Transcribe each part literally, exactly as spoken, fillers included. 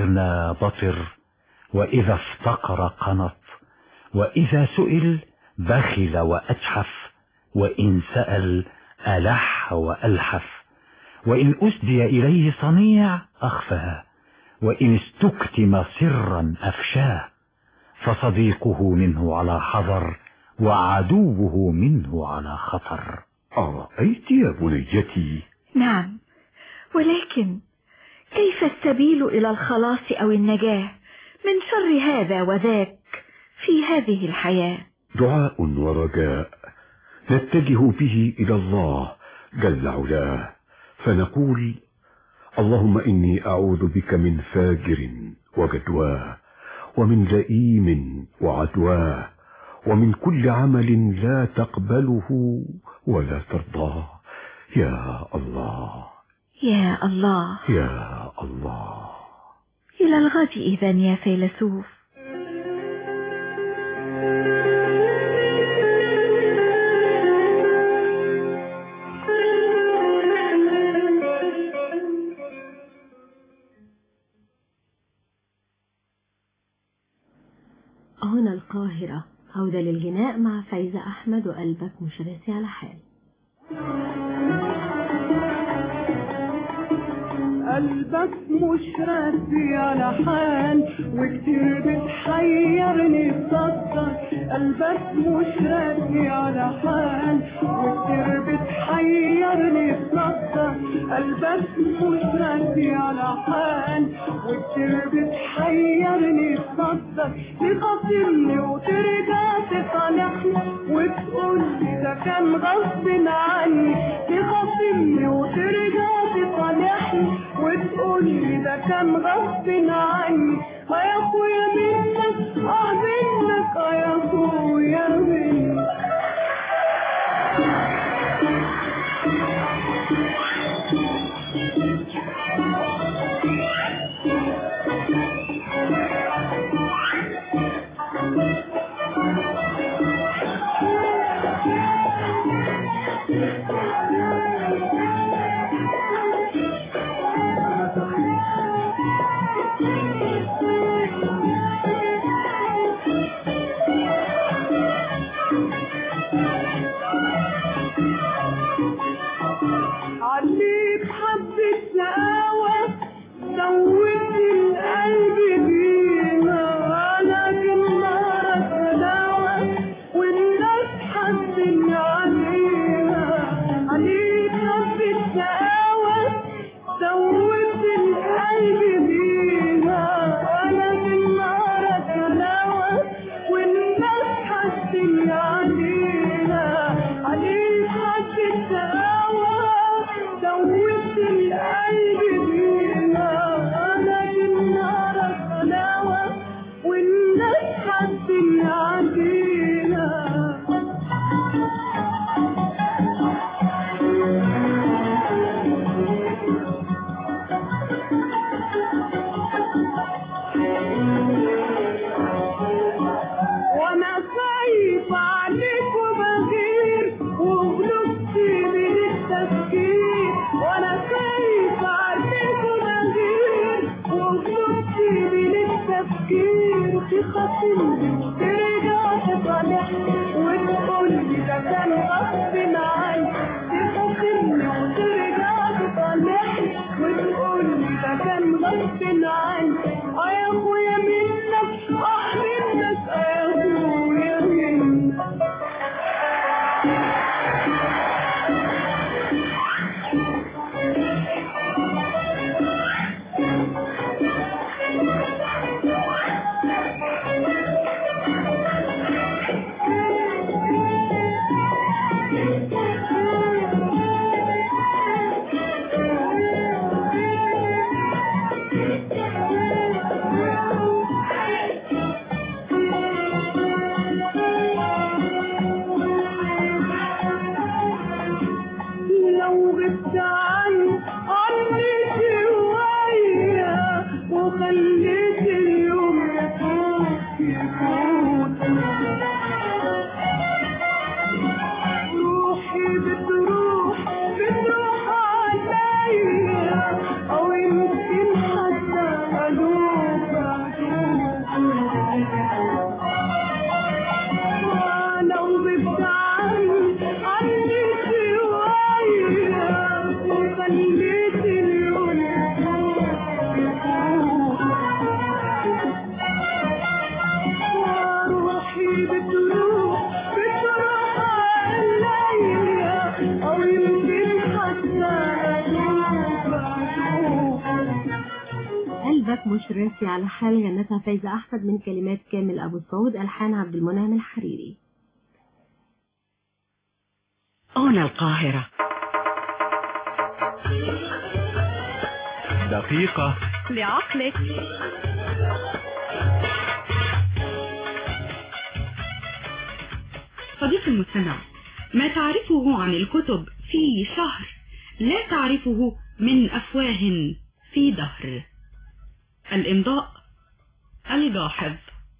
استغنى بطر، وإذا افتقر قنط، وإذا سئل بخل وأجحف، وإن سأل ألح وألحف، وإن أسدي إليه صنيع أخفاه، وإن استكتم سرا أفشاه، فصديقه منه على حذر، وعدوه منه على خطر. أرأيت يا بنيتي؟ نعم، ولكن كيف السبيل إلى الخلاص أو النجاة من شر هذا وذاك في هذه الحياة؟ دعاء ورجاء نتجه به إلى الله جل علاه، فنقول: اللهم إني أعوذ بك من فاجر وجدواه، ومن لئيم وعدواه، ومن كل عمل لا تقبله ولا ترضاه، يا الله يا الله يا الله. إلى الغد إذن يا فيلسوف. هنا القاهرة، عودة للغناء مع فايزة أحمد وقلبك مش راسي على حال. قلبك مش راسي على حال، وكتير بتحيرني تصدق. قلبك مش راسي على حال، وكتير بتحيرني تصدق. قلبك مش راسي على حال، وكتير بتحيرني تصدق. تخاصمني وترجع تصالحني وتقولي ده كان غصب عني. تخاصمني وترجع تصالحني وتقولي ده كان غصب عني. يا اخويا منك اه منك يا اخويا منك. عليك حبة شقاوة زودت القلب بينا، لكن نارك دواء والناس حاسين علينا. عليك حبة شقاوة زودت القلب بينا، لكن نارك دواء والناس حاسين علينا. عليك حبة شقاوة زودت القلب بينا، لكن نارك حلاوة والناس حاسين علينا. وانا خايف عليك وبغير وغلبت من التفكير. وانا خايف عليك وبغير وغلبت من التفكير. تخاصمني وترجع تصالحني وتقولي ده كان غصب عني. تخاصمني وترجع تصالحني وتقولي ده كان غصب عني. اه يا اخويا منك اه منك اه يا اخويا منك. لو غبت عني عني شوية وخليت اليوم يفوت يفوت. روحي بتروح بتروح عليا، أو يمكن حتى ألوم ألبك مش راسي على حال غنتها فايزة أحمد من كلمات كامل أبو السعود، ألحان عبد المنعم الحريري. هنا القاهرة. دقيقة لعقلك. صديق المستمع، ما تعرفه عن الكتب في شهر لا تعرفه من أفواه في دهر. الإمضاء الجاحظ.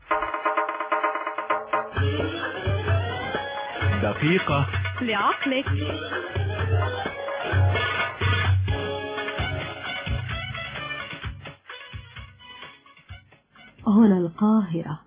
دقيقة لعقلك. هنا القاهرة.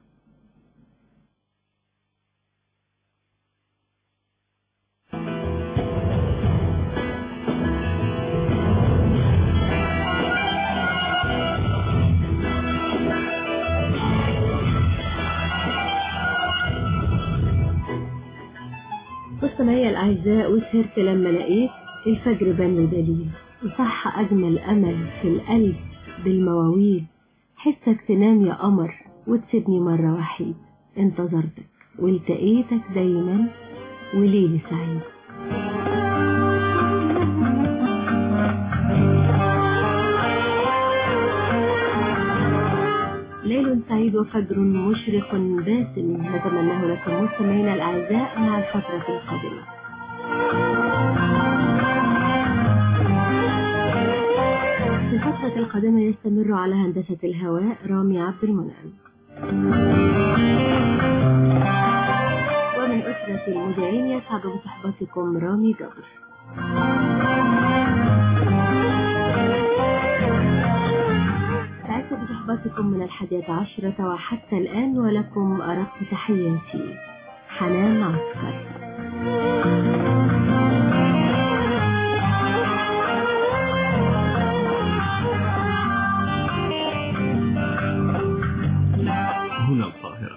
مستمعي الأعزاء، وسهرت لما لقيت الفجر بان دليل، وصح أجمل أمل في القلب بالمواويل، حسك تنام يا قمر وتسيبني مرة وحيد، انتظرتك والتقيتك دايما وليلي سعيد. ليل سعيد وفجر مشرق باسم نتمناه لكم مستمعينا الأعزاء مع الفترة القادمة. في الفترة القادمة يستمر على هندسة الهواء رامي عبد المنعم، ومن أسرة المذيعين يسعد بصحبتكم رامي جبر. سعدت بصحبتكم من الحادية عشرة وحتى الآن، ولكم أرق تحياتي حنان عسكر. هنا القاهرة.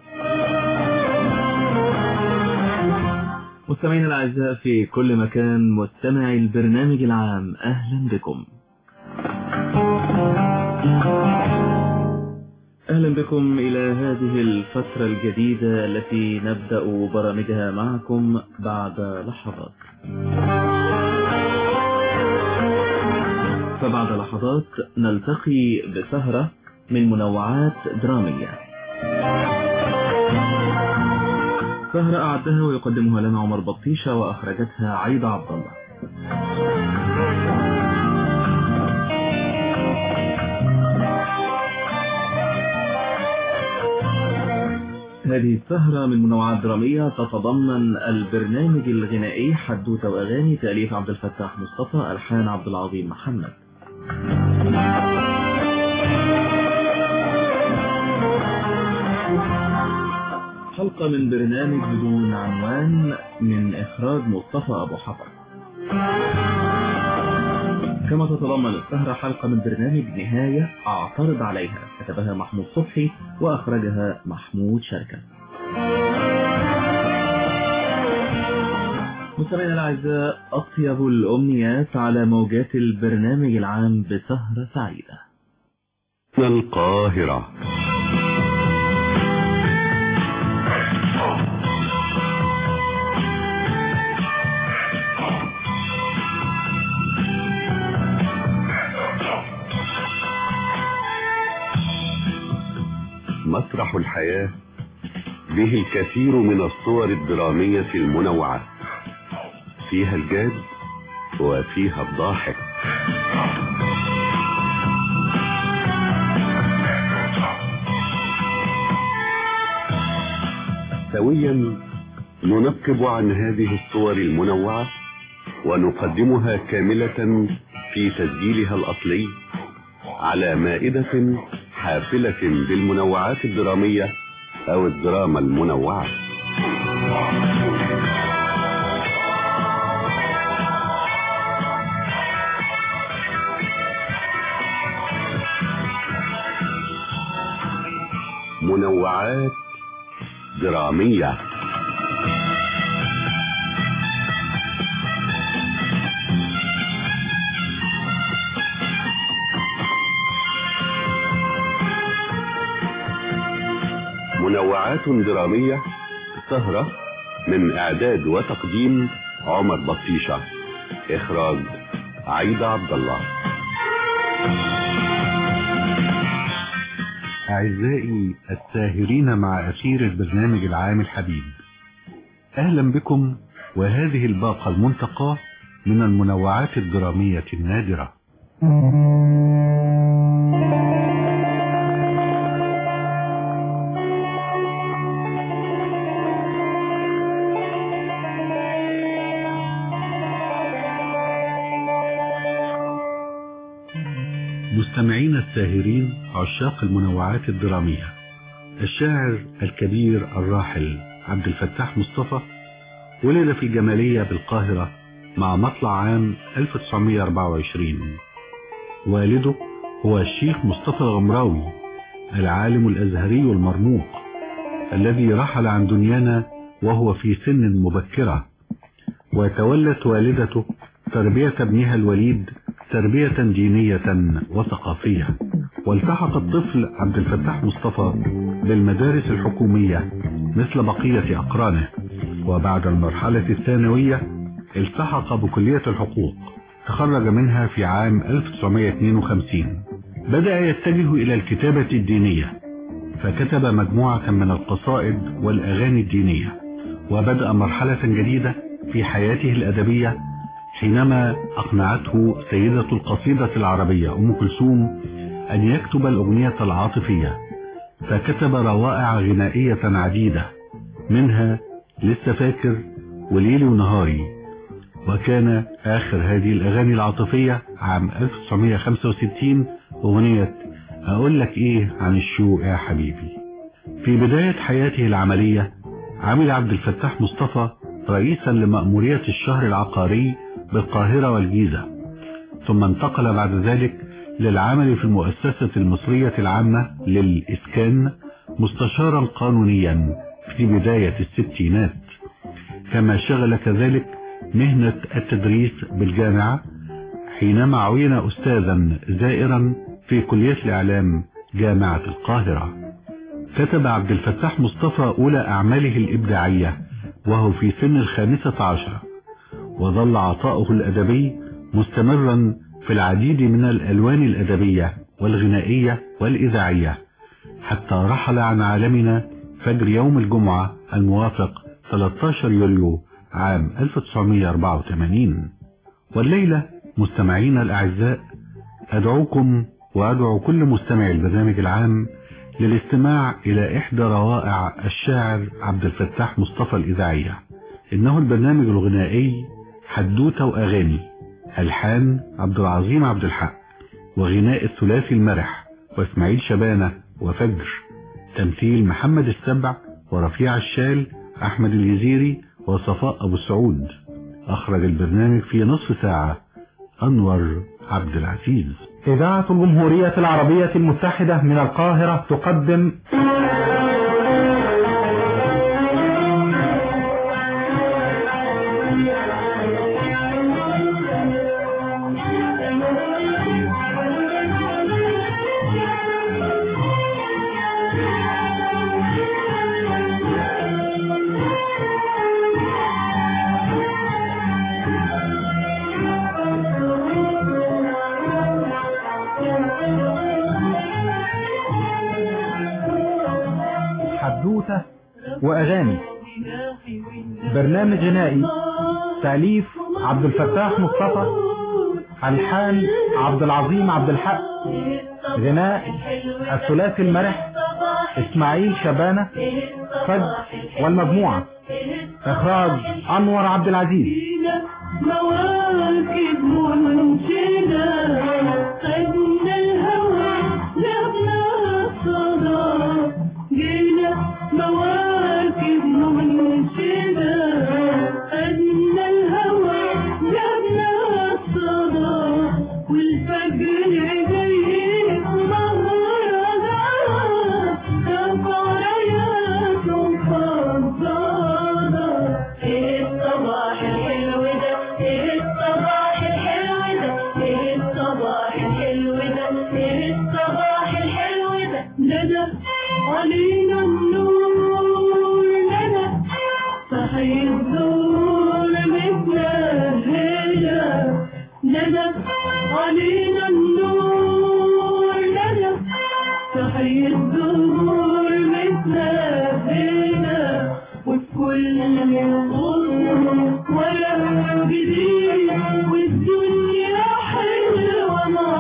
مستمعينا الأعزاء في كل مكان، مستمعي البرنامج العام، أهلا بكم. أهلا بكم إلى هذه الفترة الجديدة التي نبدأ برامجها معكم بعد لحظات. فبعد لحظات نلتقي بسهرة من منوعات درامية، سهرة أعدها ويقدمها لنا عمر بطيشة وأخرجتها عايدة عبد الله. هذه السهرة من منوعات درامية تتضمن البرنامج الغنائي حدوتة وأغاني، تأليف عبد الفتاح مصطفى، ألحان عبد العظيم محمد. حلقة من برنامج بدون عنوان من إخراج مصطفى أبو حفر. كما تتضمن السهرة حلقة من برنامج نهاية أعترض عليها، كتبها محمود صبحي وأخرجها محمود شركة. مستمعينا الأعزاء، أطيب الأمنيات على موجات البرنامج العام بسهرة سعيدة. القاهرة. مسرح الحياة به الكثير من الصور الدرامية المنوعة، فيها الجاد وفيها الضاحك. سويا ننقب عن هذه الصور المنوعة ونقدمها كاملة في تسجيلها الأصلي على مائدة حافلة بالمنوعات الدرامية أو الدراما المنوعة. منوعات درامية. منوعات درامية، سهرة من إعداد وتقديم عمر بطيشة، إخراج عيدة عبد الله. أعزائي الساهرين مع أثير البرنامج العام الحبيب، أهلا بكم، وهذه الباقة المنتقاة من المنوعات الدرامية النادرة. مستمعين الساهرين عشاق المنوعات الدرامية، الشاعر الكبير الراحل عبد الفتاح مصطفى ولد في الجمالية بالقاهرة مع مطلع عام ألف وتسعمائة وأربعة وعشرين. والده هو الشيخ مصطفى الغمراوي العالم الأزهري المرموق الذي رحل عن دنيانا وهو في سن مبكرة، وتولت والدته تربية ابنها الوليد تربية دينية وثقافية. والتحق الطفل عبد الفتاح مصطفى بالمدارس الحكومية مثل بقية أقرانه، وبعد المرحلة الثانوية التحق بكلية الحقوق، تخرج منها في عام ألف وتسعمائة واثنين وخمسين. بدأ يتجه إلى الكتابة الدينية، فكتب مجموعة من القصائد والأغاني الدينية، وبدأ مرحلة جديدة في حياته الأدبية حينما أقنعته سيدة القصيدة العربية أم كلثوم أن يكتب الأغنية العاطفية، فكتب روائع غنائية عديدة، منها لسه فاكر وليلي ونهاري. وكان آخر هذه الأغاني العاطفية عام ألف وتسعمائة وخمسة وستين أغنية أقول لك إيه عن الشوق يا حبيبي. في بداية حياته العملية عمل عبد الفتاح مصطفى رئيسا لمأمورية الشهر العقاري بالقاهرة والجيزة، ثم انتقل بعد ذلك للعمل في المؤسسة المصرية العامة للإسكان مستشارا قانونيا في بداية الستينات، كما شغل كذلك مهنة التدريس بالجامعة حينما عين أستاذا زائرا في كلية الإعلام جامعة القاهرة. كتب عبد الفتاح مصطفى أولى أعماله الإبداعية وهو في سن الخامسة عشرة، وظل عطاؤه الأدبي مستمرا في العديد من الألوان الأدبية والغنائية والإذاعية، حتى رحل عن عالمنا فجر يوم الجمعة الموافق ثلاثة عشر يوليو عام ألف وتسعمائة وأربعة وثمانين. والليلة مستمعين الأعزاء أدعوكم وأدعو كل مستمع البرنامج العام للاستماع إلى إحدى روائع الشاعر عبد الفتاح مصطفى الإذاعية. إنه البرنامج الغنائي حدوتة وأغاني، ألحان عبد العظيم عبد الحق، وغناء الثلاثي المرح وإسماعيل شبانة وفجر، تمثيل محمد السبع ورفيع الشال، أحمد الجزيري وصفاء أبو السعود. أخرج البرنامج في نصف ساعة أنور عبد العزيز. إذاعة الجمهورية العربية المتحدة من القاهرة تقدم حدوتة وأغاني، برنامج غنائي تأليف عبد الفتاح مصطفى، ألحان عبد العظيم عبد الحق، غناء الثلاثي المرح إسماعيل شبانة، فجر والمجموعة، إخراج أنور عبد العزيز. مواكب منشدة خدنا الهوى لغنا الصدى، جينا مواكب منشدة خدنا الهوى لغنا الصدى، والفجر جاي مهرجان كفريات مفضلة. الصباح الحلو ده، الصباح الحلو ده، الصباح ندى علينا النور ندى صحي الزور متنهلة ندى علينا النور ندى صحي الزور متنهلة وفي كل يوم ولا جديد والدنيا حلوة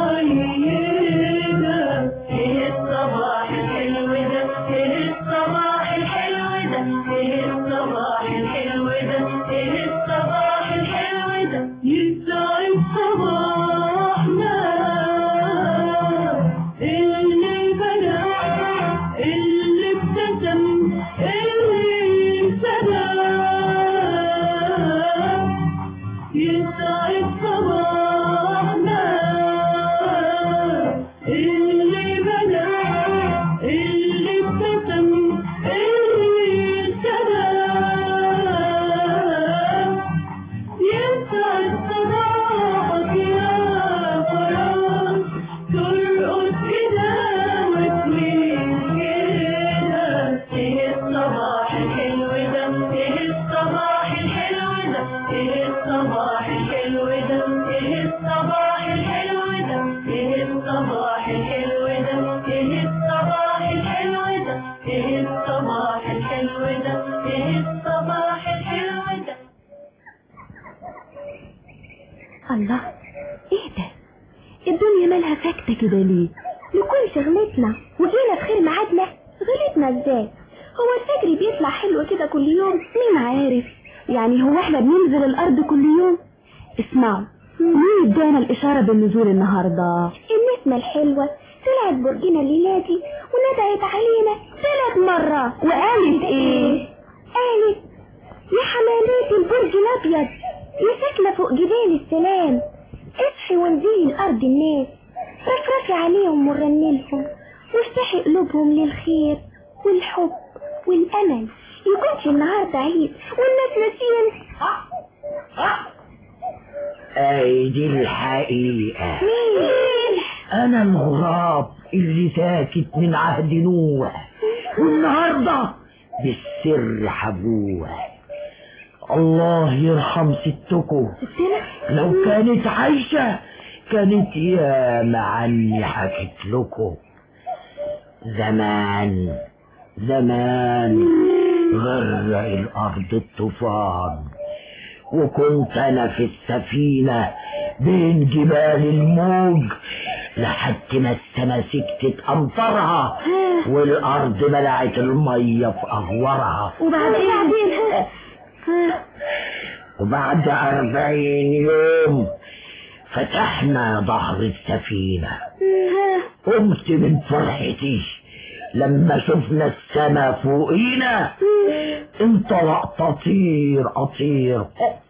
معيدة ايه الصباح الحلو ده ايه الصباح الحلو ده ايه الصباح الحلو ده ايه الصباح الحلو ده يسعد صباحنا اللي بدا اللي ابتسم اللي ابتدى يسعد صباحنا اللي بدا اللي ابتسم اللي ابتدى يسعد صباحك يا فراس ترقص كده وتميل كده ايه الصباح الحلو ده ايه الصباح الحلو ده ايه الصباح الحلو ده ايه الصباح الحلو ده ايه الصباح الحلو ده ايه الصباح الحلو ده ايه الصباح الحلو ده ايه الصباح الحلو ده. الله، ايه ده؟ الدنيا مالها ساكتة كده ليه؟ نكون شغلتنا وجينا في خير ميعادنا. غلطنا ازاي؟ هو الفجر بيطلع حلو كده كل يوم؟ مين عارف؟ يعني هو احنا بننزل الارض كل يوم؟ اسمعوا، مين ادانا الاشارة بالنزول النهاردة؟ النسمة الحلوة طلعت برجنا الليلة دي وندعت علينا ثلاث مرات. وقالت ايه؟ قالت يا حمامات البرج الابيض يا ساكنة فوق جبال السلام، اصحي وانزلي الارض الناس، رفرفي عليهم ورنلهم وافتحي قلوبهم للخير والحب والامل، يكونش النهارده عيد والناس ناسين. اي دي الحقيقة. مين؟ انا الغراب اللي ساكت من عهد نوح والنهاردة بالسر حبوها. الله يرحم ستكم، لو كانت عايشة كانت ياما عني حكت لكم. زمان زمان غرق الارض الطوفان وكنت انا في السفينة بين جبال الموج لحد ما السما سكتت امطارها والارض بلعت المية في اغورها. وبعدين وبعد أربعين يوم فتحنا ظهر السفينة. قمت من فرحتي لما شفنا السما فوقينا، انطلقت اطير اطير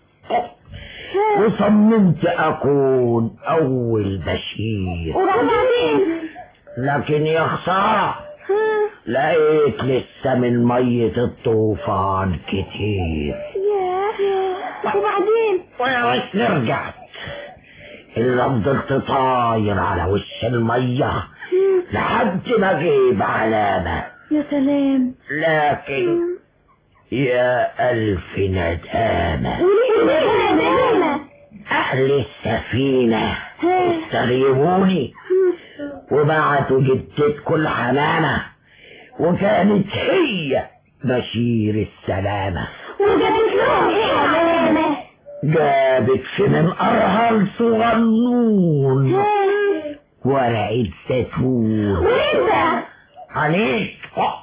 وصممت اكون اول بشير. لكن يا خسارة لقيت لسه من مية الطوفان كتير. وبعدين وبس رجعت إلا فضلت طاير على وش المية لحد ما جيب علامة. يا سلام. لكن يا ألف ندامة. أهل السفينة استغيبوني وبعتوا جدتكم الحمامة وكانت هي بشير السلامة. وجابت لهم ايه علامة؟ جابت في منقرها الصغنون ورقة زيتون. وانت عليك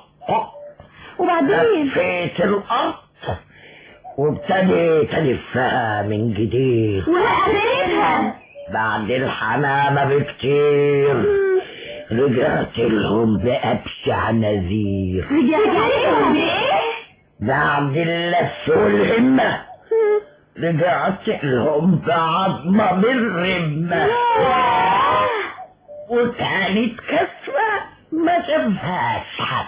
وبعدين لفيت الأرض وابتديت ألفها من جديد. وقابلتها بعد الحمامة بكتير رجعت لهم بأبشع نذير. رجعت لهم بايه؟ بعد اللف والهمة رجعت لهم بعظمة من رمة وكانت كسوة ما شافهاش حد.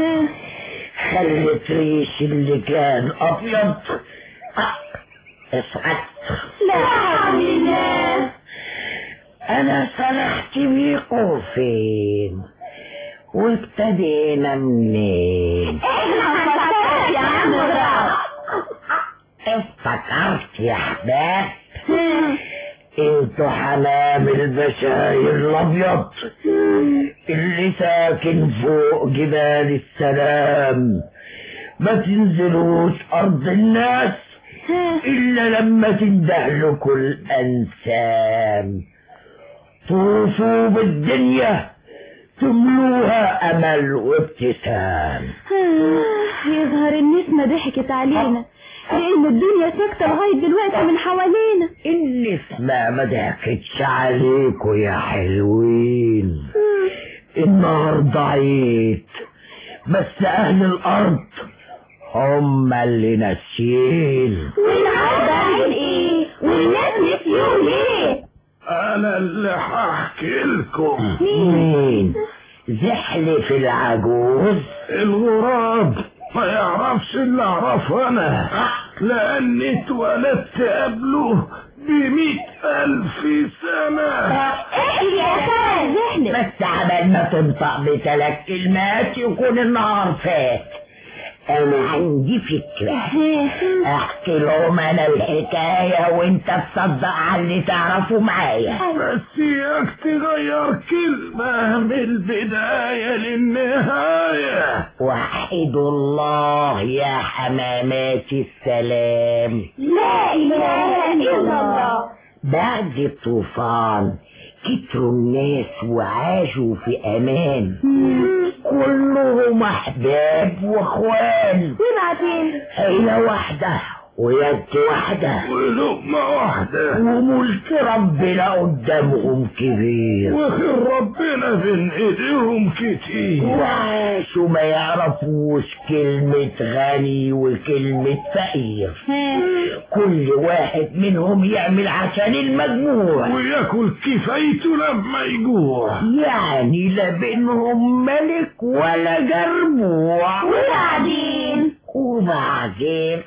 خلت ريش اللي كان أبيض اسعد. لا حول الله. أنا صلحت بيكم فين وابتدينا منين؟ يا عم براء. افتكرت يا حباب؟ انتوا حمام البشاير الابيض اللي ساكن فوق جبال السلام، ما تنزلوش ارض الناس الا لما تندهلكوا الانسام، طوفوا بالدنيا تملوها امل وابتسام. يظهر النسمة ضحكت علينا لان الدنيا ساكتة لغاية دلوقتي من حوالينا. النسمة ما ضحكتش عليكوا يا حلوين، النهاردة عيد بس اهل الارض هم اللي ناسيين. والنهارده عيد ايه والناس نسيوا ليه؟ انا اللي هحكي لكم. مين؟ زحلف العجوز؟ الغراب ما يعرفش اللي اعرفه انا، لاني اتولدت قبله بمئة الف سنة. احكي يا خال زحلف. بس عبال ما تنطق بثلاث كلمات يكون النهار فات. انا عندي فكرة، احكي لهم انا الحكاية وانت تصدق على اللي تعرفه معايا. بس اياك تغير كلمة من البداية للنهاية. وحدوا الله يا حمامات السلام. لا اله الا الله. بعد الطوفان كتروا الناس وعاشوا في امان، كلهم احباب واخوان. وبعدين عيلة واحدة ويد واحدة ولقمة واحدة وملك ربنا قدامهم كبير، وخير ربنا بين ايديهم كتير، وعاشوا ما يعرفوش كلمة غني وكلمة فقير. كل واحد منهم يعمل عشان المجموع وياكل كفايته لما يجوع، يعني لا بينهم ملك ولا جربوع. وبعدين وبعدين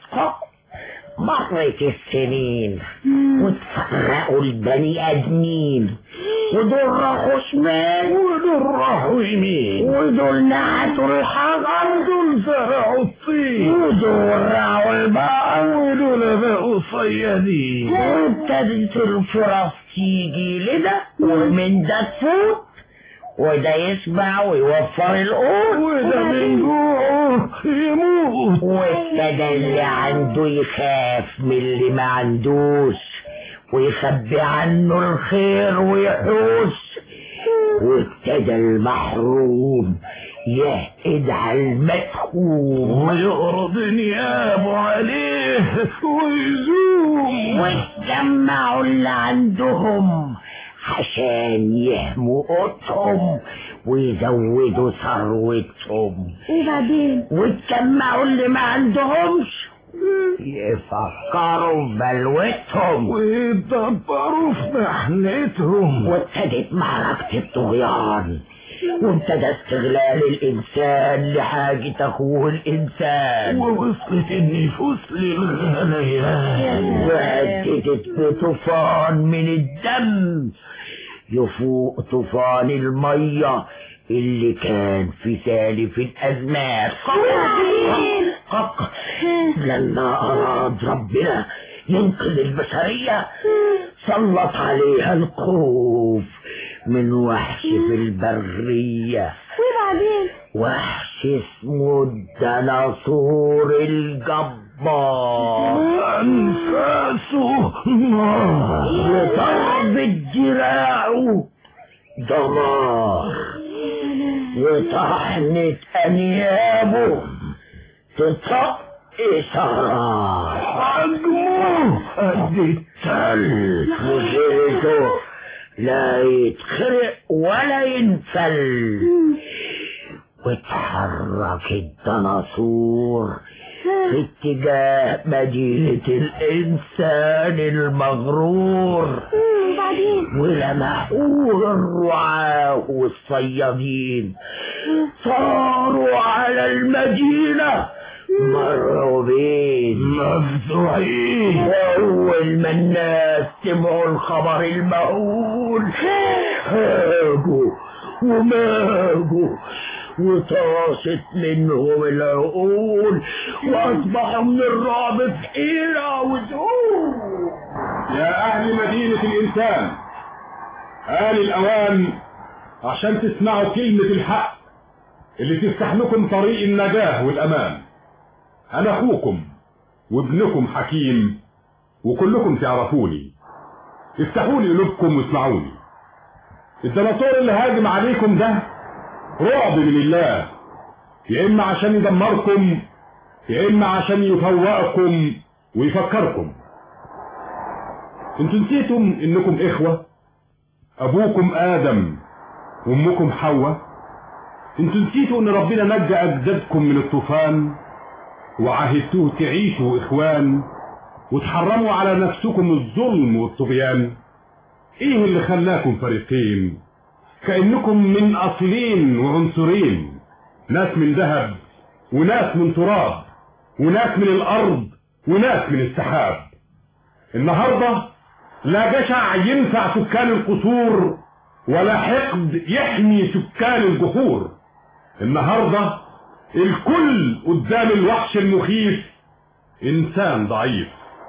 مرت السنين واتفرقوا البني ادمين، ودول راحوا شمال ودول راحوا يمين، ودول نعتوا الحجر ودول زرعوا الطين، ودول راعوا البقر ودول بقوا صيادين. وابتدت الفرص تيجي لده ومن ده تفوت، وده يسمع ويوفر القوت، وده من جوعه يموت. وابتدى اللي عنده يخاف من اللي ما عندوش، ويخبي عنه الخير ويحوش، وابتدى المحروم يهقد على المدخوم ويعرض نيابه عليه ويزوم، واتجمعوا اللي عندهم عشان يحموا قوتهم ويزودوا ثروتهم. وبعدين واتجمعوا اللي ما عندهمش يفكروا ببلوتهم ويتدبروا في محنتهم. وابتدت معركة الطغيان، وابتدى استغلال الانسان لحاجة اخوه الانسان، ووصلت النفوس للغليان، وهددت بطوفان من الدم يفوق طوفان المية اللي كان في سالف الازمات. لما اراد ربنا ينقذ البشرية سلط عليها الخوف من وحش في البرية. وبعدين وحش اسمه الديناصور الجبار، أنفاسه نار وضرب دراعه دمار، وطحنة أنيابه تطق إشارات، حجمه قد التل، وجلده لا يتخرق ولا ينفل. واتحرك الديناصور في اتجاه مدينة الإنسان المغرور، ولمحوه الرعاة والصيادين صاروا على المدينة مرعوبين مفزوعين. وأول ما الناس سمعوا الخبر المهول هاجوا وماجوا وطاست منهم العقول واصبحوا من الرعب في حيرة وذهول. يا اهل مدينة الانسان، آن الاوان عشان تسمعوا كلمة الحق اللي تفتح لكم طريق النجاة والامان. انا اخوكم وابنكم حكيم وكلكم تعرفوني. افتحوا لي قلوبكم واسمعوني. الديناصور اللي هاجم عليكم ده رعب من الله، يا اما عشان يدمركم يا اما عشان يفوقكم ويفكركم. انتوا نسيتم انكم اخوة، ابوكم ادم وامكم حواء. انتوا نسيتوا ان ربنا نجى اجدادكم من الطوفان وعهدتوه تعيشوا اخوان وتحرموا على نفسكم الظلم والطغيان. ايه اللي خلاكم فريقين كأنكم من اصلين وعنصرين، ناس من ذهب وناس من تراب وناس من الارض وناس من السحاب. النهاردة لا جشع ينفع سكان القصور ولا حقد يحمي سكان الجحور. النهاردة الكل قدام الوحش المخيف انسان ضعيف.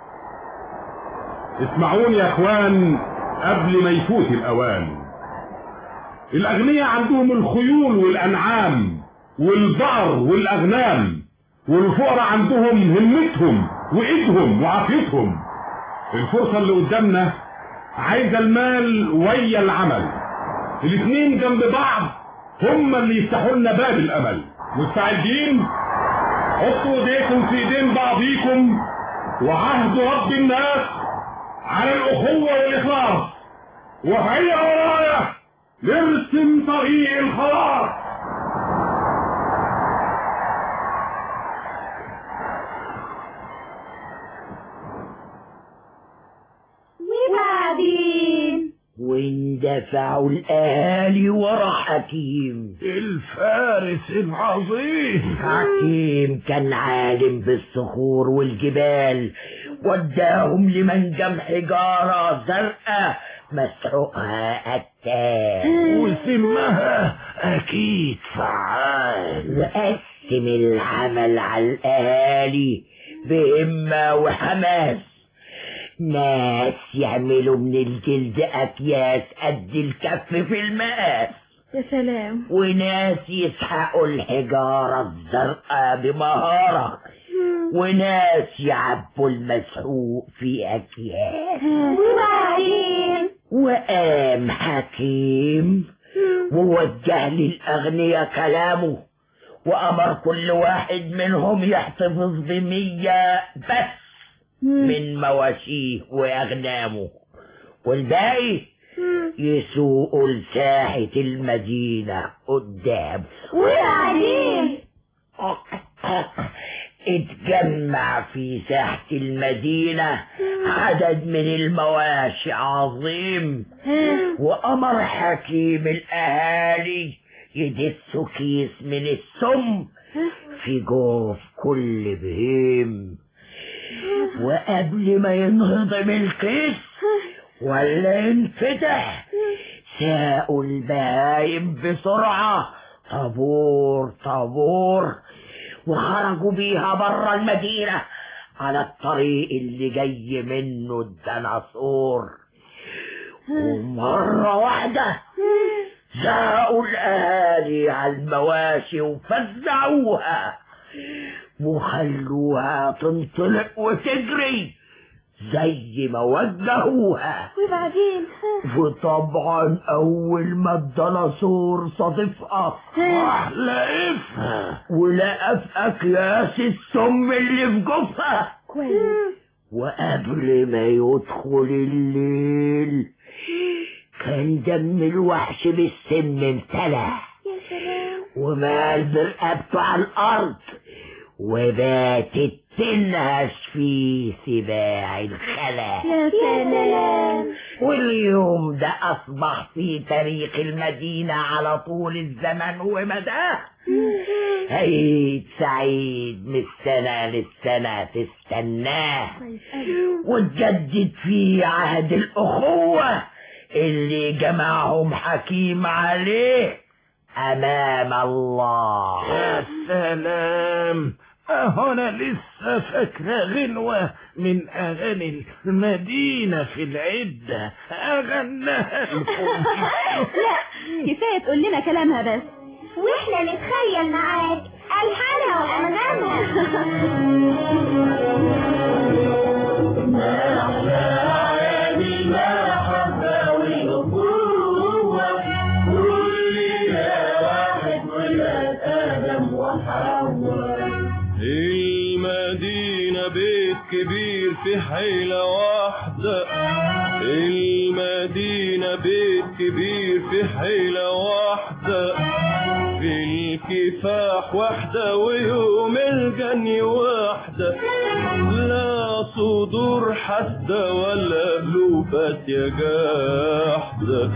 اسمعوني يا اخوان قبل ما يفوت الاوان. الاغنياء عندهم الخيول والانعام والبقر والاغنام، والفقراء عندهم همتهم وايدهم وعافيتهم. الفرصة اللي قدامنا عايزة المال ويا العمل، الاتنين جنب بعض هما اللي يفتحوا لنا باب الامل. مستعدين؟ حطوا ايديكم في ايدين بعضيكم وعهدوا رب الناس على الاخوة والاخلاص، وهيا ورايا نرسم طريق الخلاص. وبعدين واندفعوا الاهالي ورا حكيم الفارس العظيم. حكيم كان عالم بالصخور والجبال، وداهم لمنجم حجارة زرقاء مسحوقها قتال وسمها اكيد فعال. وقسم العمل على الاهالي بهمة وحماس. ناس يعملوا من الجلد اكياس قد الكف في المقاس، يا سلام. وناس يسحقوا الحجارة الزرقاء بمهارة، وناس يعبوا المسحوق في اكياس. وبعدين وقام حكيم ووجه للاغنياء كلامه، وامر كل واحد منهم يحتفظ بمية بس من مواشيه واغنامه، والباقي يسوقوا لساحة المدينة قدام. وبعدين اتجمع في ساحة المدينة عدد من المواشي عظيم، وأمر حكيم الأهالي يدسوا كيس من السم في جوف كل بهيم، وقبل ما ينهضم الكيس ولا ينفتح ساقوا البهايم بسرعة طابور طابور، وخرجوا بيها برا المدينة على الطريق اللي جاي منه الديناصور. ومرة واحدة زاقوا الأهالي على المواشي وفزعوها وخلوها تنطلق وتجري زي ما وجهوها. وبعدين وطبعا اول ما الديناصور صادفها راح لقفها ولقى في اكياس السم اللي في جوفها. كويس. وقبل ما يدخل الليل كان دم الوحش بالسم امتلأ، يا سلام. ومال برقبته على الارض، وباتت تنهش في سباع الخلا. يا سلام. واليوم ده أصبح في تاريخ المدينة على طول الزمن ومداه. عيد سعيد من السنة للسنة تستناه، وتجدد فيه عهد الأخوة اللي جمعهم حكيم عليه امام الله. يا سلام، اهو انا لسه فاكره غنوه من اغاني المدينه في العده اغناها لكم. لا كفايه تقول لنا كلامها بس واحنا نتخيل معاك الحانها وانغامها. المدينة بيت كبير في حيلة واحدة، المدينة بيت كبير في حيلة واحدة، في الكفاح واحدة ويوم الجني واحدة، لا صدور حسدة ولا قلوبات يا جاحدة.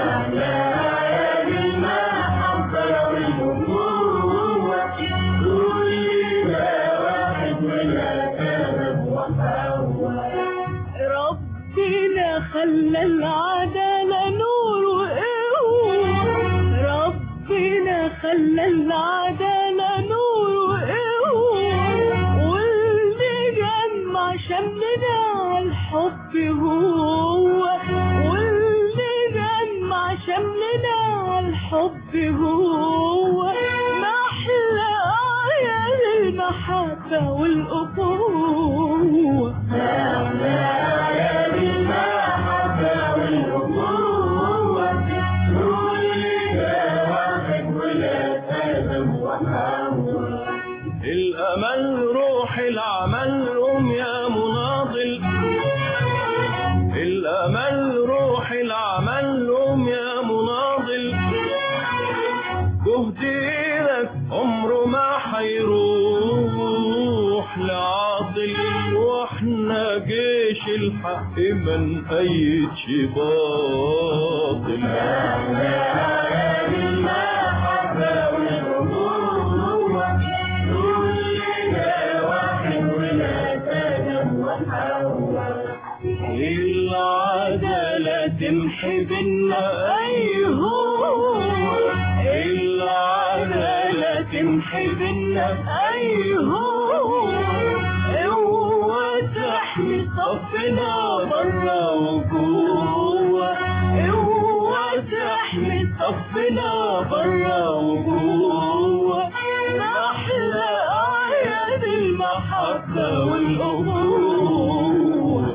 ربنا خلى العدالة نور وقوة، ربنا خلى العدالة نور وقوة، واللي جمع شملنا عالحب هو، واللي جمع شملنا عالحب هو، محلى أعياد المحبة والأخوة. الأمل روح العمل قوم يا مناضل، الأمل روح العمل قوم يا مناضل، جهد إيدك عمره ما حيروح لعاطل، واحنا جيش الحق ما نأيدش باطل. العدالة تمحي بينا أيهو، العدالة تمحي بينا أيهو، اوعى تحمي صفنا برا وجوه، اوعى تحمي صفنا برا وجوه، نحلى أعياد المحبة والأخوة.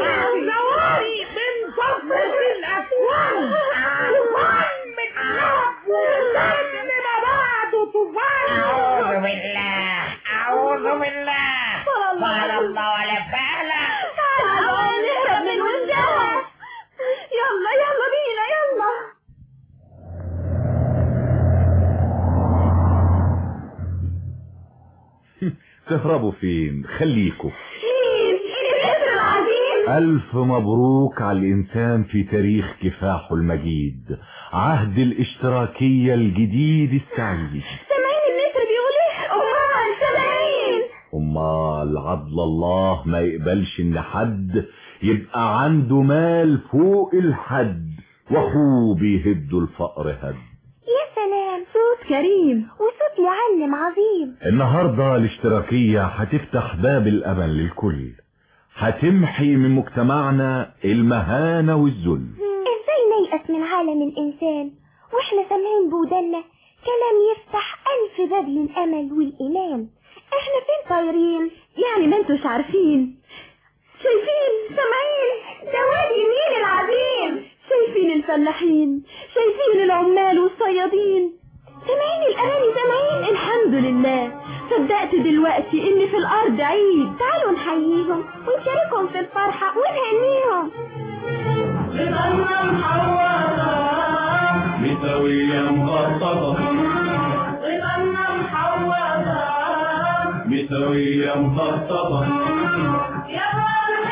زواري من صفرة الأكوان وفن من يلا ولا فعلا. تعالوا نهرب من وشها. يلا يلا بينا يلا. تهربوا فين؟ خليكوا. مين؟ النسر العظيم. ألف مبروك على الإنسان في تاريخ كفاحه المجيد، عهد الاشتراكية الجديد السعيد. سامعين النسر بيقول ايه؟ أمال سامعين؟ أمال عدل الله ما يقبلش إن حد يبقى عنده مال فوق الحد وأخوه بيهدوا الفقر هد. يا سلام، صوت كريم وصوت معلم عظيم. النهاردة الاشتراكية هتفتح باب الأمل للكل، هتمحي من مجتمعنا المهانة والذل. ازاي نيأس من عالم الإنسان واحنا سامعين بودنا كلام يفتح ألف باب للأمل والإيمان؟ احنا فين طايرين؟ يعني ما انتوش عارفين؟ شايفين؟ سامعين؟ ده وادي النيل العظيم. شايفين الفلاحين؟ شايفين العمال والصيادين؟ سامعين الأغاني؟ سامعين؟ الحمد لله. صدقت دلوقتي ان في الارض عيد. تعالوا نحييهم ونشاركهم في الفرحة ونهنيهم. لأننا محوطة مثوية مخططة، لأننا محوطة مثوية مخططة. يا فرح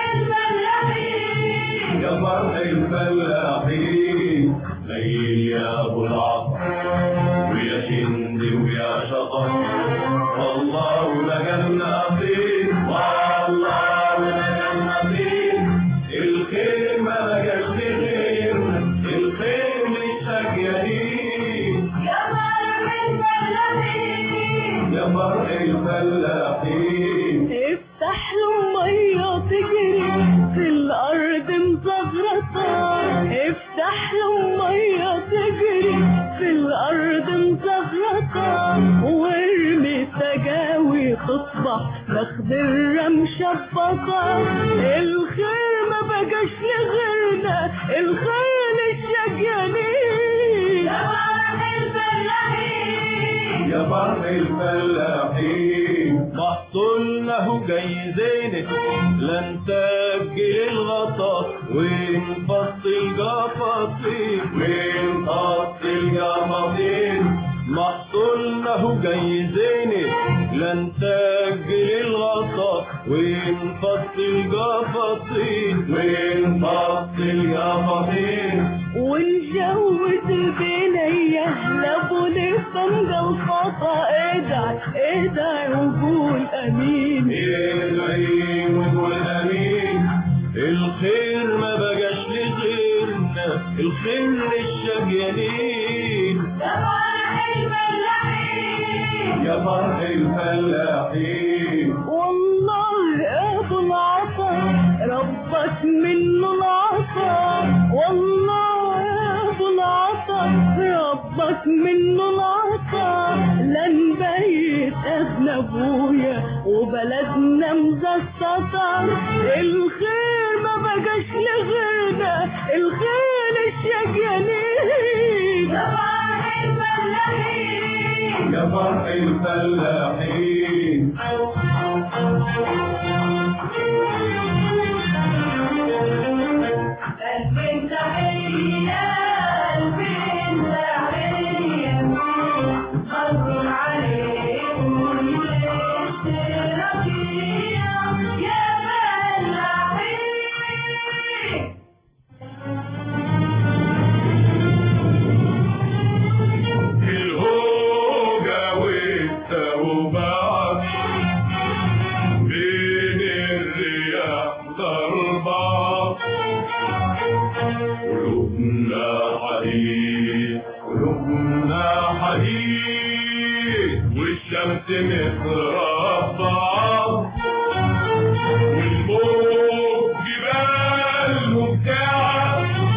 الفلاحين يا فرح الفلاحين، ليل يا أبو العطا ويا شندي ويا شطر، والله لجلنا فيه والله لجلنا فيه. الخير ما بقاش لغير الخير للشقيانين. يا فرح الفلاحين يا فرح الفلاحين، افتح له ميه تجري في الارض مزغرطه، افتح له ميه تجري في الارض مزغرطه، وارمي سجاوي تصبح مخضرة مشبطة. الخير ما بقاش لغيرنا الخير للشقيانين. يا فرح الفلاحين يا فرح الفلاحين، محصولنا هو جاي زينة لن تأجل الغطا ونفصل جفاطين ونفصل جفاطين. محصولنا هو جاي زينة لن تأجل الغطا ونفصل جفاطين ونفصل جفاطين. ونجوز البنية لابو لفنجة الخطا. ادعي ادعي وقول امين، ادعي وقول امين. الخير ما بقاش لغيرنا الخير للشقيانين. يا فرح الفلاحين يا فرح الفلاحين، والله يا ابو العطا ربك منه العطا، والله يا ابو العطا ربك منه العطا. لن بيت ابن ابويا وبلدنا مزسطة. الخير ما بقاش لغيرنا الخير للشقيانين. يا فرح الفلاحين يا فرح الفلاحين. ألف تحية ألف تحية مبروك عليكم الاشتراكية يا فلاحين. الهوجة والتوبة بين الرياح ضربة، قلوبنا حديد قلوبنا حديد والشمس متربعة والموج جبال مبتعة.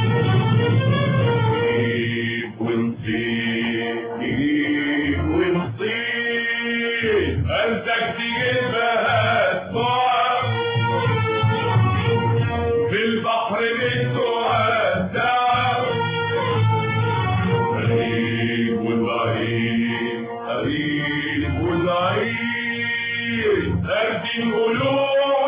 نجيب ونصيب نجيب ونصيب أنتك تجيبها تبعة في البحر متودعة. قريب وبعيد قريب وبعيد أرض القلوب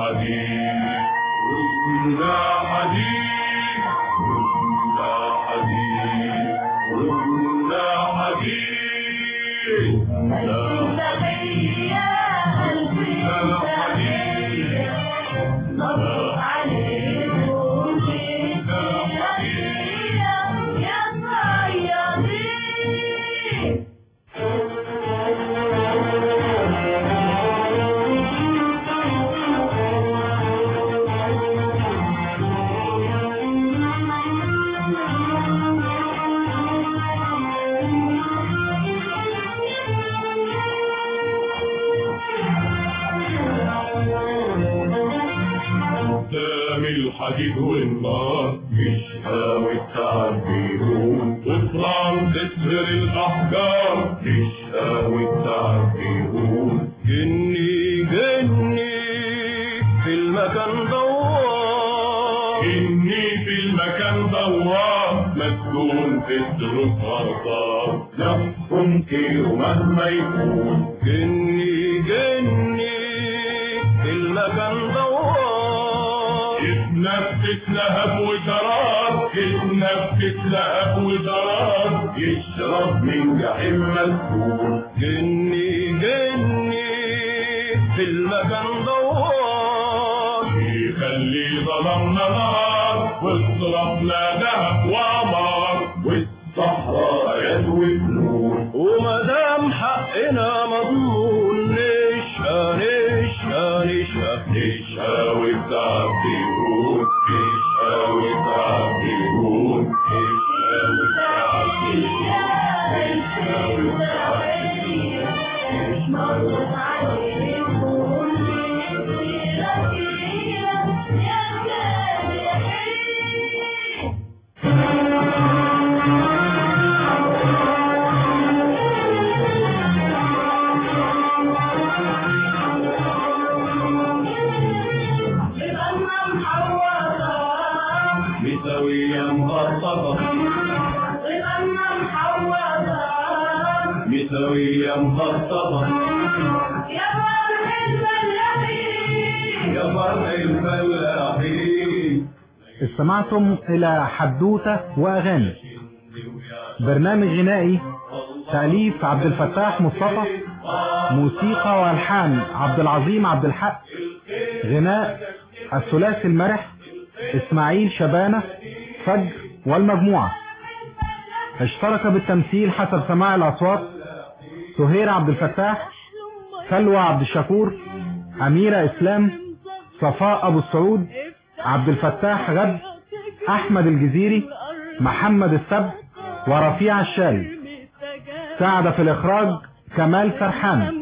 حديد ركننا حديد ركننا حديد ركننا حديد تحية ألف تحية مبروك عليكم تحية يا صيادين. الحديد والنار مش هاوي تعبيهم واطلعوا تسهر الأحجار مش هاوي تعبيهم. جني جني في المكان دوار جني في المكان دوار مسجون في الدروس غرطار لفهم كيلو مهما يكون. جني جني في المكان دوار يتنفس لهب وشراب يتنفس لهب وشراب يشرب من جحيم مسكون. جني جني في المكان دوار يخلي ظلمنا نار واصرفنا دهب وعمار والصحراء يدوي فنون. ومدام حقنا مضمون نشهى نشهى نشهى نشهى وتعبدون نشهى وتعبدون نشهى وتعبدون نشهى وتعبدون مبروك عليكم يا مسوية مخططة مسوية مخططة يا فرح الفلاحين يا فرح الفلاحين. استمعتم إلى حدوتة وأغاني، برنامج غنائي تأليف عبد الفتاح مصطفى، موسيقى والحان عبد العظيم عبد الحق، غناء الثلاثي المرح اسماعيل شبانة فجر والمجموعة. اشترك بالتمثيل حسب سماع الأصوات سهير عبد الفتاح، سلوى عبد الشكور، أميرة إسلام، صفاء أبو السعود، عبد الفتاح غد، أحمد الجزيري، محمد السب، ورفيع الشاي. ساعد في الإخراج كمال سرحان.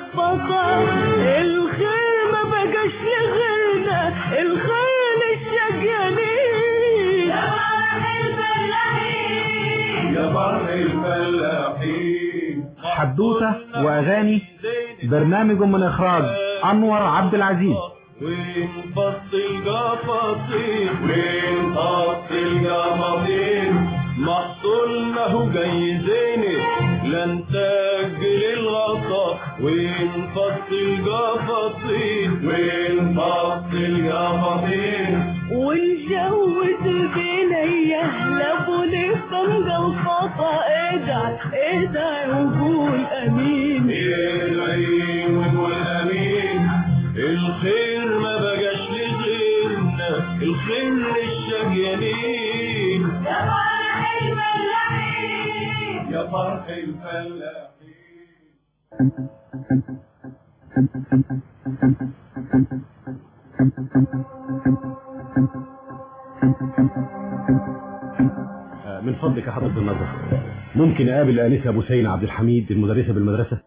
الخير ما بقاش لغيرنا الخير الشجانين. يا فرح الفلاحين يا فرح الفلاحين. حدوتة وأغاني، برنامج من إخراج أنور عبد العزيز. وين فص القفاطين وين فص القفاطين محصولنا هو جاي زيني لن تأجل الغطا. وين فص القفاطين وين فص القفاطين والجو تبينا يهلب ولفنجة الخطا. ادعي ادعي وقول امين ادعي وقول امين. الخير ما بقاش لغيرنا الخير للشجانين. يا فرح الفلاحين يا فرح الفلاحين. من فضلك يا حضرة النظر، ممكن اقابل الانسة ابو سين عبد الحميد المدرسة بالمدرسة؟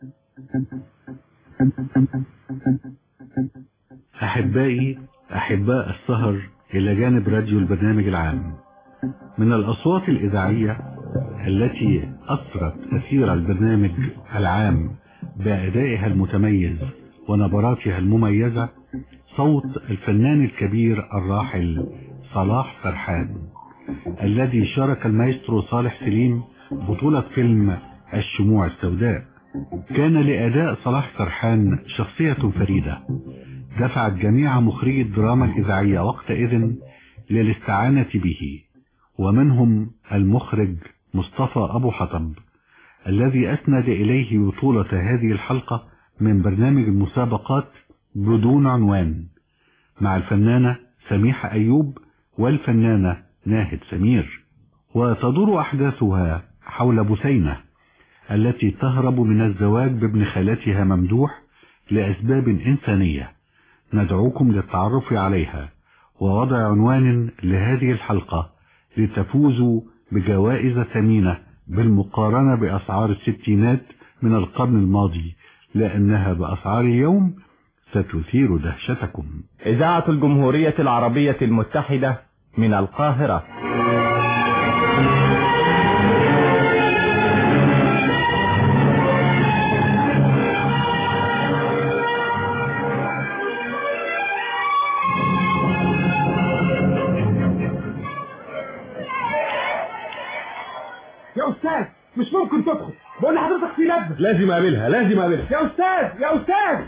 أحبائي أحباء السهر إلى جانب راديو البرنامج العام، من الأصوات الإذاعية التي أثرت أثير البرنامج العام بأدائها المتميز ونبراتها المميزة صوت الفنان الكبير الراحل صلاح سرحان، الذي شارك المايسترو صالح سليم بطولة فيلم الشموع السوداء. كان لأداء صلاح سرحان شخصية فريدة، دفعت جميع مخرجي الدراما الإذاعية وقتئذ للاستعانة به، ومنهم المخرج مصطفى أبو حطب الذي أسند إليه بطولة هذه الحلقة من برنامج المسابقات بدون عنوان، مع الفنانة سميحة أيوب والفنانة ناهد سمير. وتدور أحداثها حول بثينة التي تهرب من الزواج بابن خالتها ممدوح لأسباب إنسانية. ندعوكم للتعرف عليها ووضع عنوان لهذه الحلقة لتفوزوا بجوائز ثمينة بالمقارنة بأسعار الستينات من القرن الماضي، لأنها بأسعار اليوم ستثير دهشتكم. إذاعة الجمهورية العربية المتحدة من القاهرة. يا أستاذ مش ممكن تدخل، بقول لحضرتك في لجنة. لازم أقابلها لازم أقابلها يا أستاذ يا أستاذ.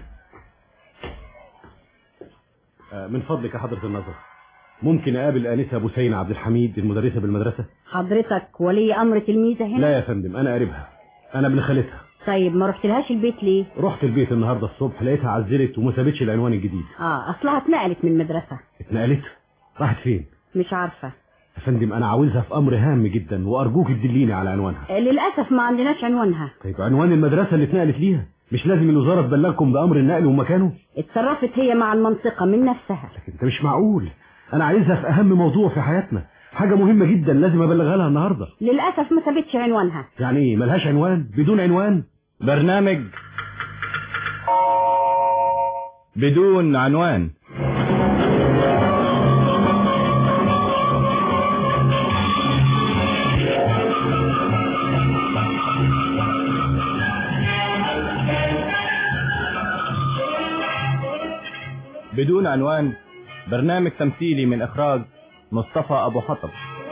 آه من فضلك يا حضرة النظر، ممكن أقابل آنسة بثينة عبد الحميد المدرسة بالمدرسة؟ حضرتك ولي أمر تلميذة هنا؟ لا يا فندم، أنا قريبها، أنا ابن خالتها. طيب ما رحتلهاش البيت ليه؟ رحت البيت النهاردة الصبح، لقيتها عزلت وما سابتش العنوان الجديد. اه اصلها اتنقلت من المدرسة. اتنقلت؟ راحت فين؟ مش عارفة يا فندم، أنا عاوزها في أمر هام جدا وأرجوك تدليني على عنوانها. للأسف ما عندناش عنوانها. طيب عنوان المدرسة اللي اتنقلت ليها؟ مش لازم الوزارة تبلغكم بأمر النقل ومكانه؟ اتصرفت هي مع المنطقة من نفسها. لكن ده مش معقول، أنا عايزها في أهم موضوع في حياتنا، حاجة مهمة جدا لازم أبلغها لها النهاردة. للأسف ما سابتش عنوانها. يعني إيه ملهاش عنوان؟ بدون عنوان؟ برنامج بدون عنوان. بدون عنوان برنامج تمثيلي من إخراج مصطفى أبو حطب.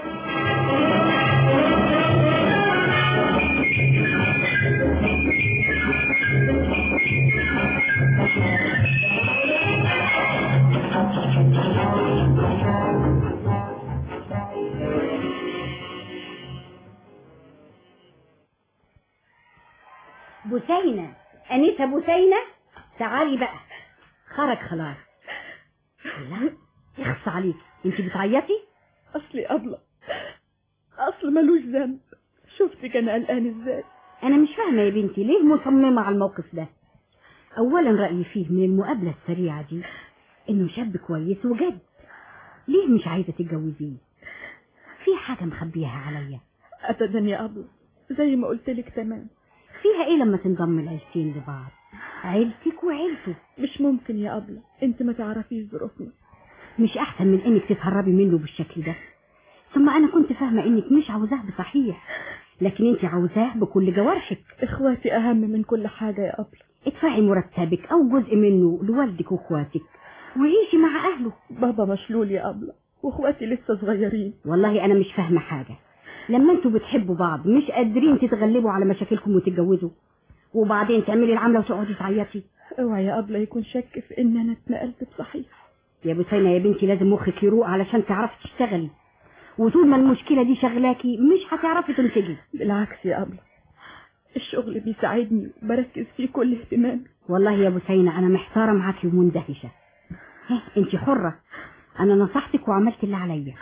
بثينة، أنسة بثينة، تعالي بقى. خرج خلاص. لا يخص عليك، انت بتعيطي؟ اصلي ابله، اصل ملوش ذنب. شفتك انا قلقان ازاي؟ انا مش فاهمه يا بنتي ليه مصممه على الموقف ده. اولا رايي فيه من المقابله السريعه دي انه شاب كويس وجد. ليه مش عايزه تتجوزيه؟ في حاجه مخبيها عليا؟ ابدا يا ابله، زي ما قلت لك تمام. فيها ايه لما تنضم العيلتين لبعض؟ عيلتك وعيلته. مش ممكن يا أبلة، انت ما تعرفيش ظروفنا. مش احسن من انك تتهربي منه بالشكل ده؟ ثم انا كنت فاهمة انك مش عاوزاه بصحيح، لكن انت عاوزاه بكل جوارحك. اخواتي اهم من كل حاجة يا أبلة. ادفعي مرتبك او جزء منه لوالدك واخواتك وعيشي مع اهله. بابا مشلول يا أبلة، واخواتي لسه صغيرين. والله انا مش فاهمة حاجة. لما انتوا بتحبوا بعض مش قادرين تتغلبوا على مشاكلكم وتتجوزوا، وبعدين تعملي العملة وتقعدي تعيطي؟ اوعي يا أبلة يكون شك في ان انا اتنقلت بصحيح. يا بثينة يا بنتي لازم مخك يروق علشان تعرفي تشتغلي، وطول ما المشكلة دي شغلاكي مش هتعرفي تنتجي. بالعكس يا أبلة، الشغل بيساعدني وبركز فيه كل اهتمامي. والله يا بثينة انا محتارة معاكي ومندهشة. انت حرة، انا نصحتك وعملت اللي عليا.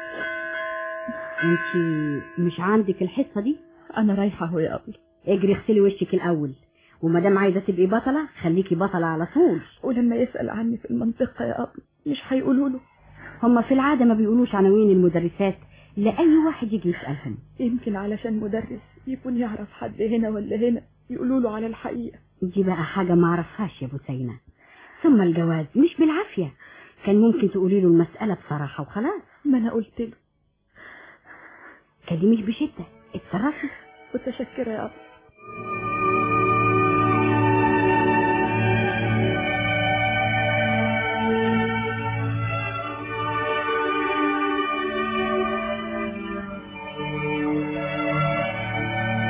انت مش عندك الحصة دي؟ انا رايحة اهو يا أبلة. اجري اغسلي وشك الاول، ومادام عايزة تبقي بطلة خليكي بطلة على طول. ولما يسأل عني في المنطقة يا أبلة مش هيقولوا له؟ هما في العادة ما بيقولوش عناوين المدرسات لأي واحد يجي يسألهم. يمكن علشان مدرس يكون يعرف حد هنا ولا هنا يقولوا له على الحقيقة. دي بقى حاجة ما اعرفهاش يا بثينة. ثم الجواز مش بالعافية، كان ممكن تقولي له المسألة بصراحة وخلاص. ما انا قلت له. كلميه بشدة، اتصرفي. متشكرة يا أبلة.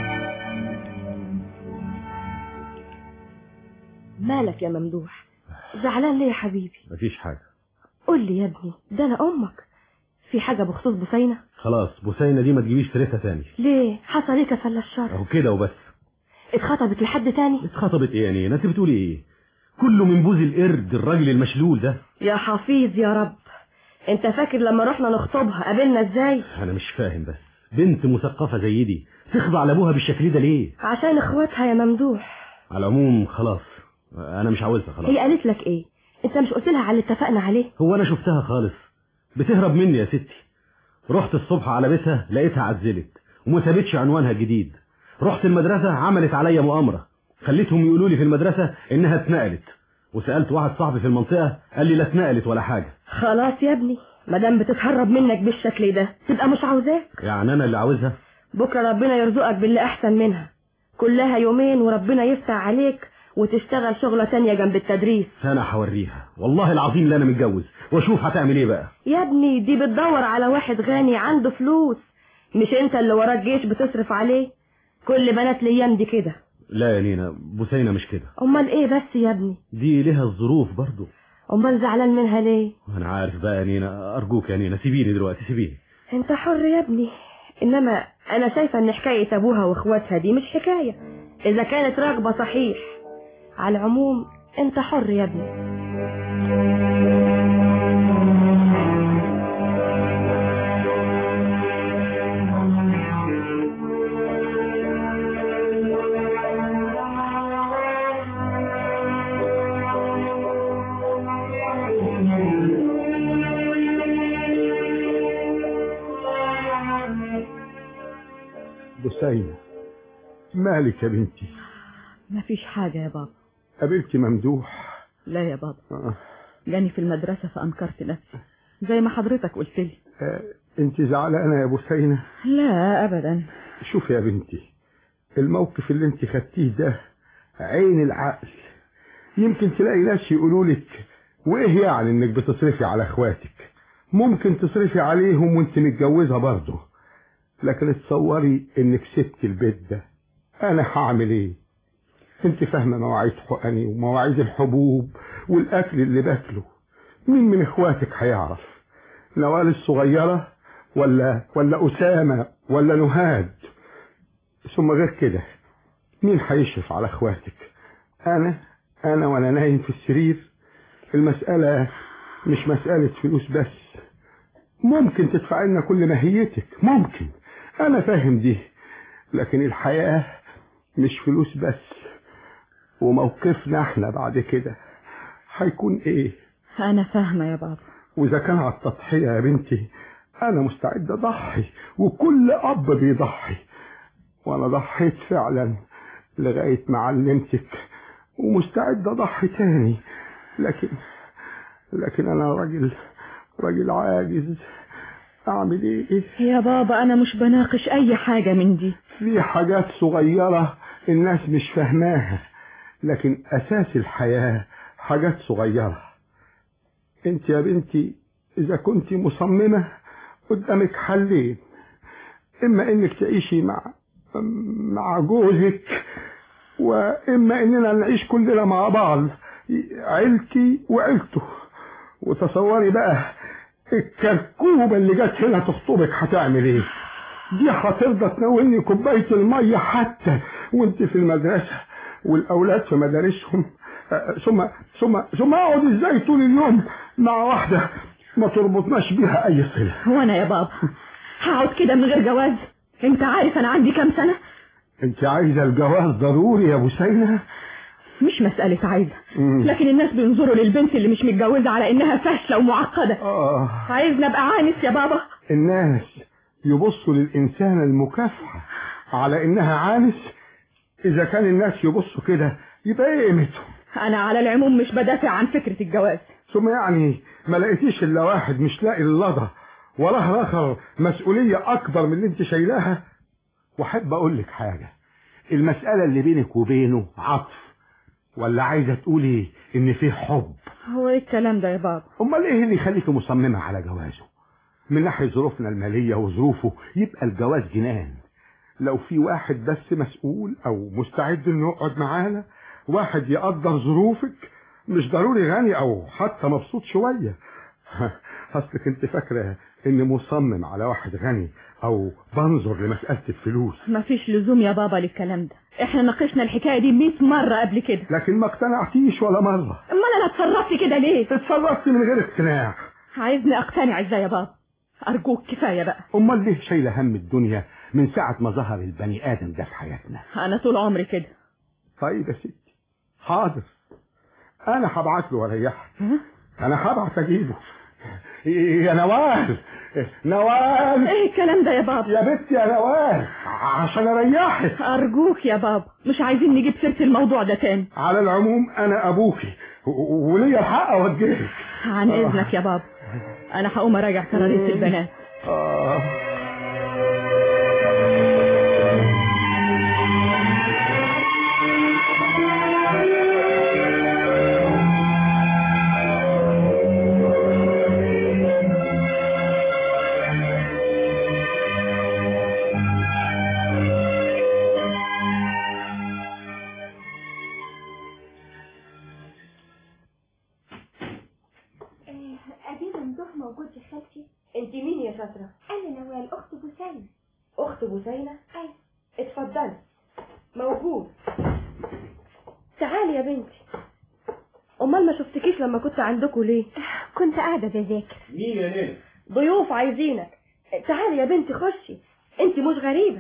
مالك يا ممدوح؟ زعلان ليه يا حبيبي؟ مفيش حاجة. قول لي يا ابني، ده انا امك. في حاجة بخصوص بوسينة؟ خلاص بوسينة دي ما تجيبيش سيرتها تاني. ليه؟ حصل ايه كفل الشر؟ اهو كده وبس. اتخطبت لحد تاني؟ اتخطبت ايه يعني؟ انت بتقولي ايه؟ كله من بوز القرد الراجل المشلول ده. يا حفيظ يا رب، انت فاكر لما رحنا نخطبها قابلنا ازاي؟ انا مش فاهم بس بنت مثقفة زي دي تخضع لابوها بالشكل ده ليه؟ عشان اخواتها يا ممدوح. على العموم خلاص انا مش عاوزها خلاص. هي قالت لك ايه؟ انت مش قلت لها على اللي اتفقنا عليه؟ هو انا شفتها خالص بتهرب مني يا ستي. رحت الصبح على بيتها لقيتها عزلت وما سابتش عنوانها الجديد. رحت المدرسة عملت عليا مؤامرة، خليتهم يقولوا لي في المدرسة انها اتنقلت، وسألت واحد صاحبي في المنطقة قال لي لا اتنقلت ولا حاجة. خلاص يا ابني، مادام بتتهرب منك بالشكل ده تبقى مش عاوزاك. يعني انا اللي عاوزها؟ بكرة ربنا يرزقك باللي احسن منها، كلها يومين وربنا يفتح عليك وتشتغل شغلة تانية جنب التدريس. انا هوريها والله العظيم اللي انا متجوز واشوف هتعمل ايه بقى. يا ابني دي بتدور على واحد غني عنده فلوس، مش انت اللي وراك جيش بتصرف عليه. كل بنات الايام دي كده. لا يا نينا، بوسينة مش كده. امال ايه بس يا ابني؟ دي لها الظروف برضو. امال زعلان منها ليه؟ انا عارف بقى يا نينا، ارجوك يا نينا سيبيني دلوقتي سيبيني. انت حر يا ابني، انما انا شايفه ان حكايه ابوها واخواتها دي مش حكايه اذا كانت راغبه صحيح. على العموم انت حر يا ابني. بوسينة مالك يا بنتي؟ مفيش حاجة يا بابا. قابلتي ممدوح؟ لا يا بابا. آه. جاني في المدرسة فأنكرت نفسي زي ما حضرتك قلت لي. آه. انت زعلانة يا بوسينة؟ لا أبدا. شوف يا بنتي، الموقف اللي انت خدتيه ده عين العقل. يمكن تلاقي ناس يقولوا لك وايه يعني انك بتصرفي على اخواتك، ممكن تصرفي عليهم وانت متجوزة برضه، لكن اتصوري انك سبت البيت ده. انا هعمل ايه؟ انت فاهمه مواعيد حقني ومواعيد الحبوب والاكل اللي باكله. مين من اخواتك هيعرف؟ نوال الصغيره ولا ولا اسامه ولا نهاد؟ ثم غير كده مين هيشرف على اخواتك؟ انا انا وانا نايم في السرير. المساله مش مساله فلوس بس، ممكن تدفع لنا كل ماهيتك، ممكن، انا فاهم دي، لكن الحياة مش فلوس بس. وموقفنا احنا بعد كده هيكون ايه؟ انا فاهمة يا بابا. واذا كان على التضحية يا بنتي انا مستعد اضحي، وكل اب بيضحي، وانا ضحيت فعلا لغاية ما علمتك، ومستعد اضحي تاني، لكن لكن انا راجل راجل عاجز، اعمل ايه؟ يا بابا انا مش بناقش اي حاجة من دي. في حاجات صغيرة الناس مش فاهماها، لكن اساس الحياة حاجات صغيرة. انت يا بنتي اذا كنت مصممة قدامك حلين، اما انك تعيشي مع مع جوزك، واما اننا نعيش كلنا مع بعض، عيلتي وعيلته. وتصوري بقى الكركوبة اللي جت هنا تخطبك هتعمل ايه؟ دي هترضى تناولني كوباية المية حتى وانت في المدرسة والاولاد في مدارسهم؟ ثم ثم ثم اقعد ازاي طول اليوم مع واحدة ما تربطناش بيها اي صلة؟ وانا يا بابا هقعد كده من غير جواز؟ انت عارف انا عندي كام سنة؟ انت عايزة الجواز ضروري يا بوسينة؟ مش مسألة عايزة، لكن الناس بينظروا للبنت اللي مش متجوزة على انها فاشلة ومعقدة. آه. عايزنا ابقى عانس يا بابا؟ الناس يبصوا للإنسان المكافحة على انها عانس؟ اذا كان الناس يبصوا كده يبقى ايه قيمتهم؟ انا على العموم مش بدافع عن فكرة الجواز. ثم يعني ما لقيتيش الا واحد مش لاقي اللضا ولا اخر مسؤولية اكبر من اللي انت شايلاها؟ واحب اقول لك حاجة، المسألة اللي بينك وبينه عطف، ولا عايزة تقولي ان فيه حب؟ هو ايه الكلام ده يا بابا؟ امال ايه اللي يخليك مصممة على جوازه؟ من ناحية ظروفنا المالية وظروفه يبقى الجواز جنان. لو في واحد بس مسؤول او مستعد انه يقعد معانا، واحد يقدر ظروفك، مش ضروري غني او حتى مبسوط شوية. اصلك انت فاكرة اني مصمم على واحد غني او بنظر لمسألة الفلوس. مفيش لزوم يا بابا للكلام ده، احنا ناقشنا الحكاية دي مئة مرة قبل كده. لكن ما اقتنعتيش ولا مرة. امال انا اتصرفت كده ليه؟ اتصرفت من غير اقتناع. عايزني اقتنع ازاي يا بابا؟ ارجوك كفاية بقى. امال ليه شايلة هم الدنيا من ساعة ما ظهر البني ادم ده في حياتنا؟ انا طول عمري كده. طيب يا ستي حاضر، انا هبعت له واريحك. انا هبعت اجيبه. يا نوال نوال. ايه الكلام ده يا بابا؟ يا بنتي يا نوال عشان اريحك. ارجوك يا بابا، مش عايزين نجيب سيرة الموضوع ده تاني. على العموم انا ابوكي وليا الحق اوجهك. عن اذنك يا بابا، انا هقوم اراجع كراريس البنات. آه. موجود يا خالتي؟ انت مين يا شاطرة؟ انا نوال اخت بوسينة. اخت بوسينة؟ ايوه. اتفضلي. موجود. تعالي يا بنتي. امال ما شفتكيش لما كنت عندكوا ليه؟ كنت قاعدة بذاكر. مين يا نيل؟ ضيوف عايزينك. تعالي يا بنتي خشي، انت مش غريبة.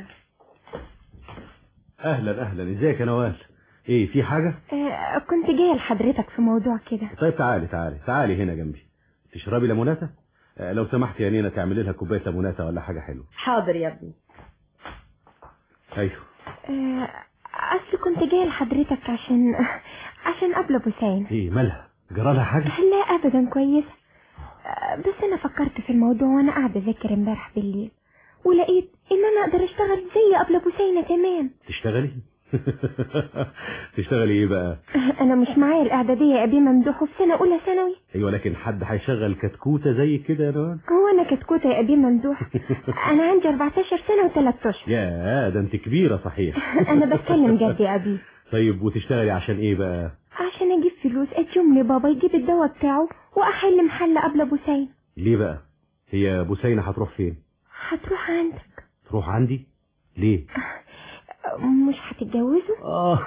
اهلا اهلا، ازيك يا نوال؟ ايه في حاجة؟ آه كنت جاية لحضرتك في موضوع كده. طيب تعالي تعالي تعالي هنا جنبي. تشربي ليموناتة؟ آه لو سمحت يا نينا تعملي لها كوبايه ليموناتة ولا حاجة حلوة. حاضر يا ابني. ايوه. آه اصل كنت جاية لحضرتك عشان عشان قبل بوسينة. ايه مالها؟ جرالها حاجة؟ لا ابدا كويسة. آه بس انا فكرت في الموضوع وانا قاعدة اذاكر امبارح بالليل، ولقيت ان انا اقدر اشتغل زي قبل بوسينة تمام. تشتغلي؟ تشتغلي ايه بقى؟ انا مش معايا الاعدادية يا ابي ممدوح في سنة اولى ثانوي. ايوه لكن حد هيشغل كتكوتة زي كده يا نوال؟ هو انا كتكوتة يا ابي ممدوح؟ انا عندي أربعتاشر سنة وثلاث اشهر. يا ده انت كبيرة صحيح. انا بتكلم جد يا ابي. طيب وتشتغلي عشان ايه بقى؟ عشان اجيب فلوس اديهم لبابا يجيب الدواء بتاعه واحل محل قبل بوسينة. ليه بقى؟ هي بوسينة هتروح فين؟ هتروح عندك. تروح عندي؟ ليه؟ مش هتتجوزوا؟ اه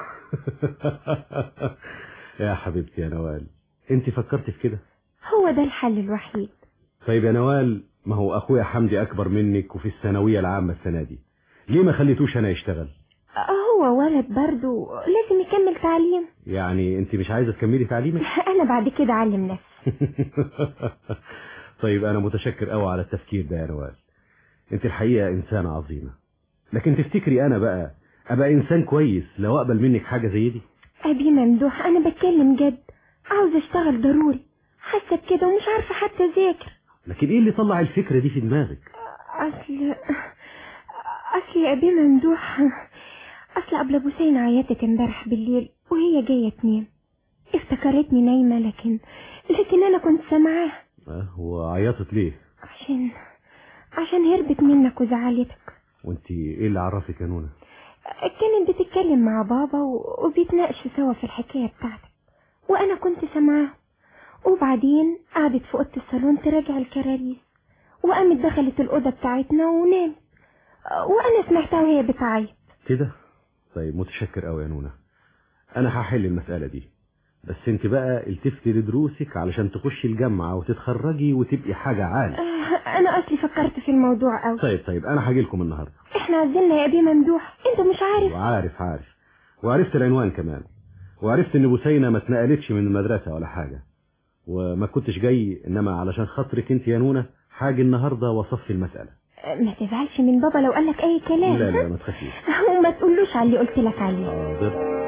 يا حبيبتي يا نوال، انت فكرت في كده؟ هو ده الحل الوحيد. طيب يا نوال، ما هو اخويا حمدي اكبر منك وفي الثانويه العامه السنه دي، ليه ما خليتوش انا يشتغل؟ هو ولد برضو لازم يكمل تعليم. يعني انت مش عايزه تكملي تعليمك؟ انا بعد كده اعلم نفسي. طيب انا متشكر قوي على التفكير ده يا نوال، انت الحقيقه انسانه عظيمه، لكن تفتكري انا بقى ابقى انسان كويس لو اقبل منك حاجه زي دي؟ ابي ممدوح انا بتكلم جد، عاوز اشتغل ضروري، حاسه بكده ومش عارفه حتى اذاكر. لكن ايه اللي طلع الفكره دي في دماغك؟ اصل اصل يا ابي ممدوح، اصل قبل بوسينة عيطت امبارح بالليل وهي جايه تنام، افتكرتني نايمه لكن لكن انا كنت سامعاها. اه وعيطت ليه؟ عشان عشان هربت منك وزعلتك. وانت ايه اللي عرفك يا نونا؟ كانت بتتكلم مع بابا وبيتناقشوا سوا في الحكايه بتاعتك وانا كنت سامعاها، وبعدين قعدت في اوضه الصالون تراجع الكراريس وقامت دخلت الاوضه بتاعتنا ونامت وانا سمعتها وهي بتعيط كده. طيب متشكر قوي يا نونا، انا هحل المساله دي، بس انت بقى التفتي لدروسك علشان تخشي الجامعه وتتخرجي وتبقي حاجه عاليه. انا اصلي فكرت في الموضوع قوي. طيب طيب انا هاجي لكم النهارده. احنا عزلنا يا ابي ممدوح، انت مش عارف؟ وعارف عارف وعرفت العنوان كمان، وعرفت ان بوسينة ما اتنقلتش من المدرسه ولا حاجه، وما كنتش جاي انما علشان خاطرك انت يا نونا هاجي النهارده واصفي المساله. ما تزعلش من بابا لو قالك اي كلام. لا لا ما تخافيش. وما تقولوش على اللي قلت لك عليه. حاضر.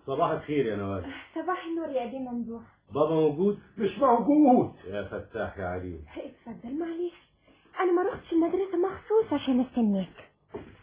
صباح الخير يا نوال. صباح النور يا دي ممدوح. بابا موجود؟ مش موجود. يا فتاح يا عليم. اتفضل معلش، انا ما رحتش المدرسه مخصوص عشان استناك.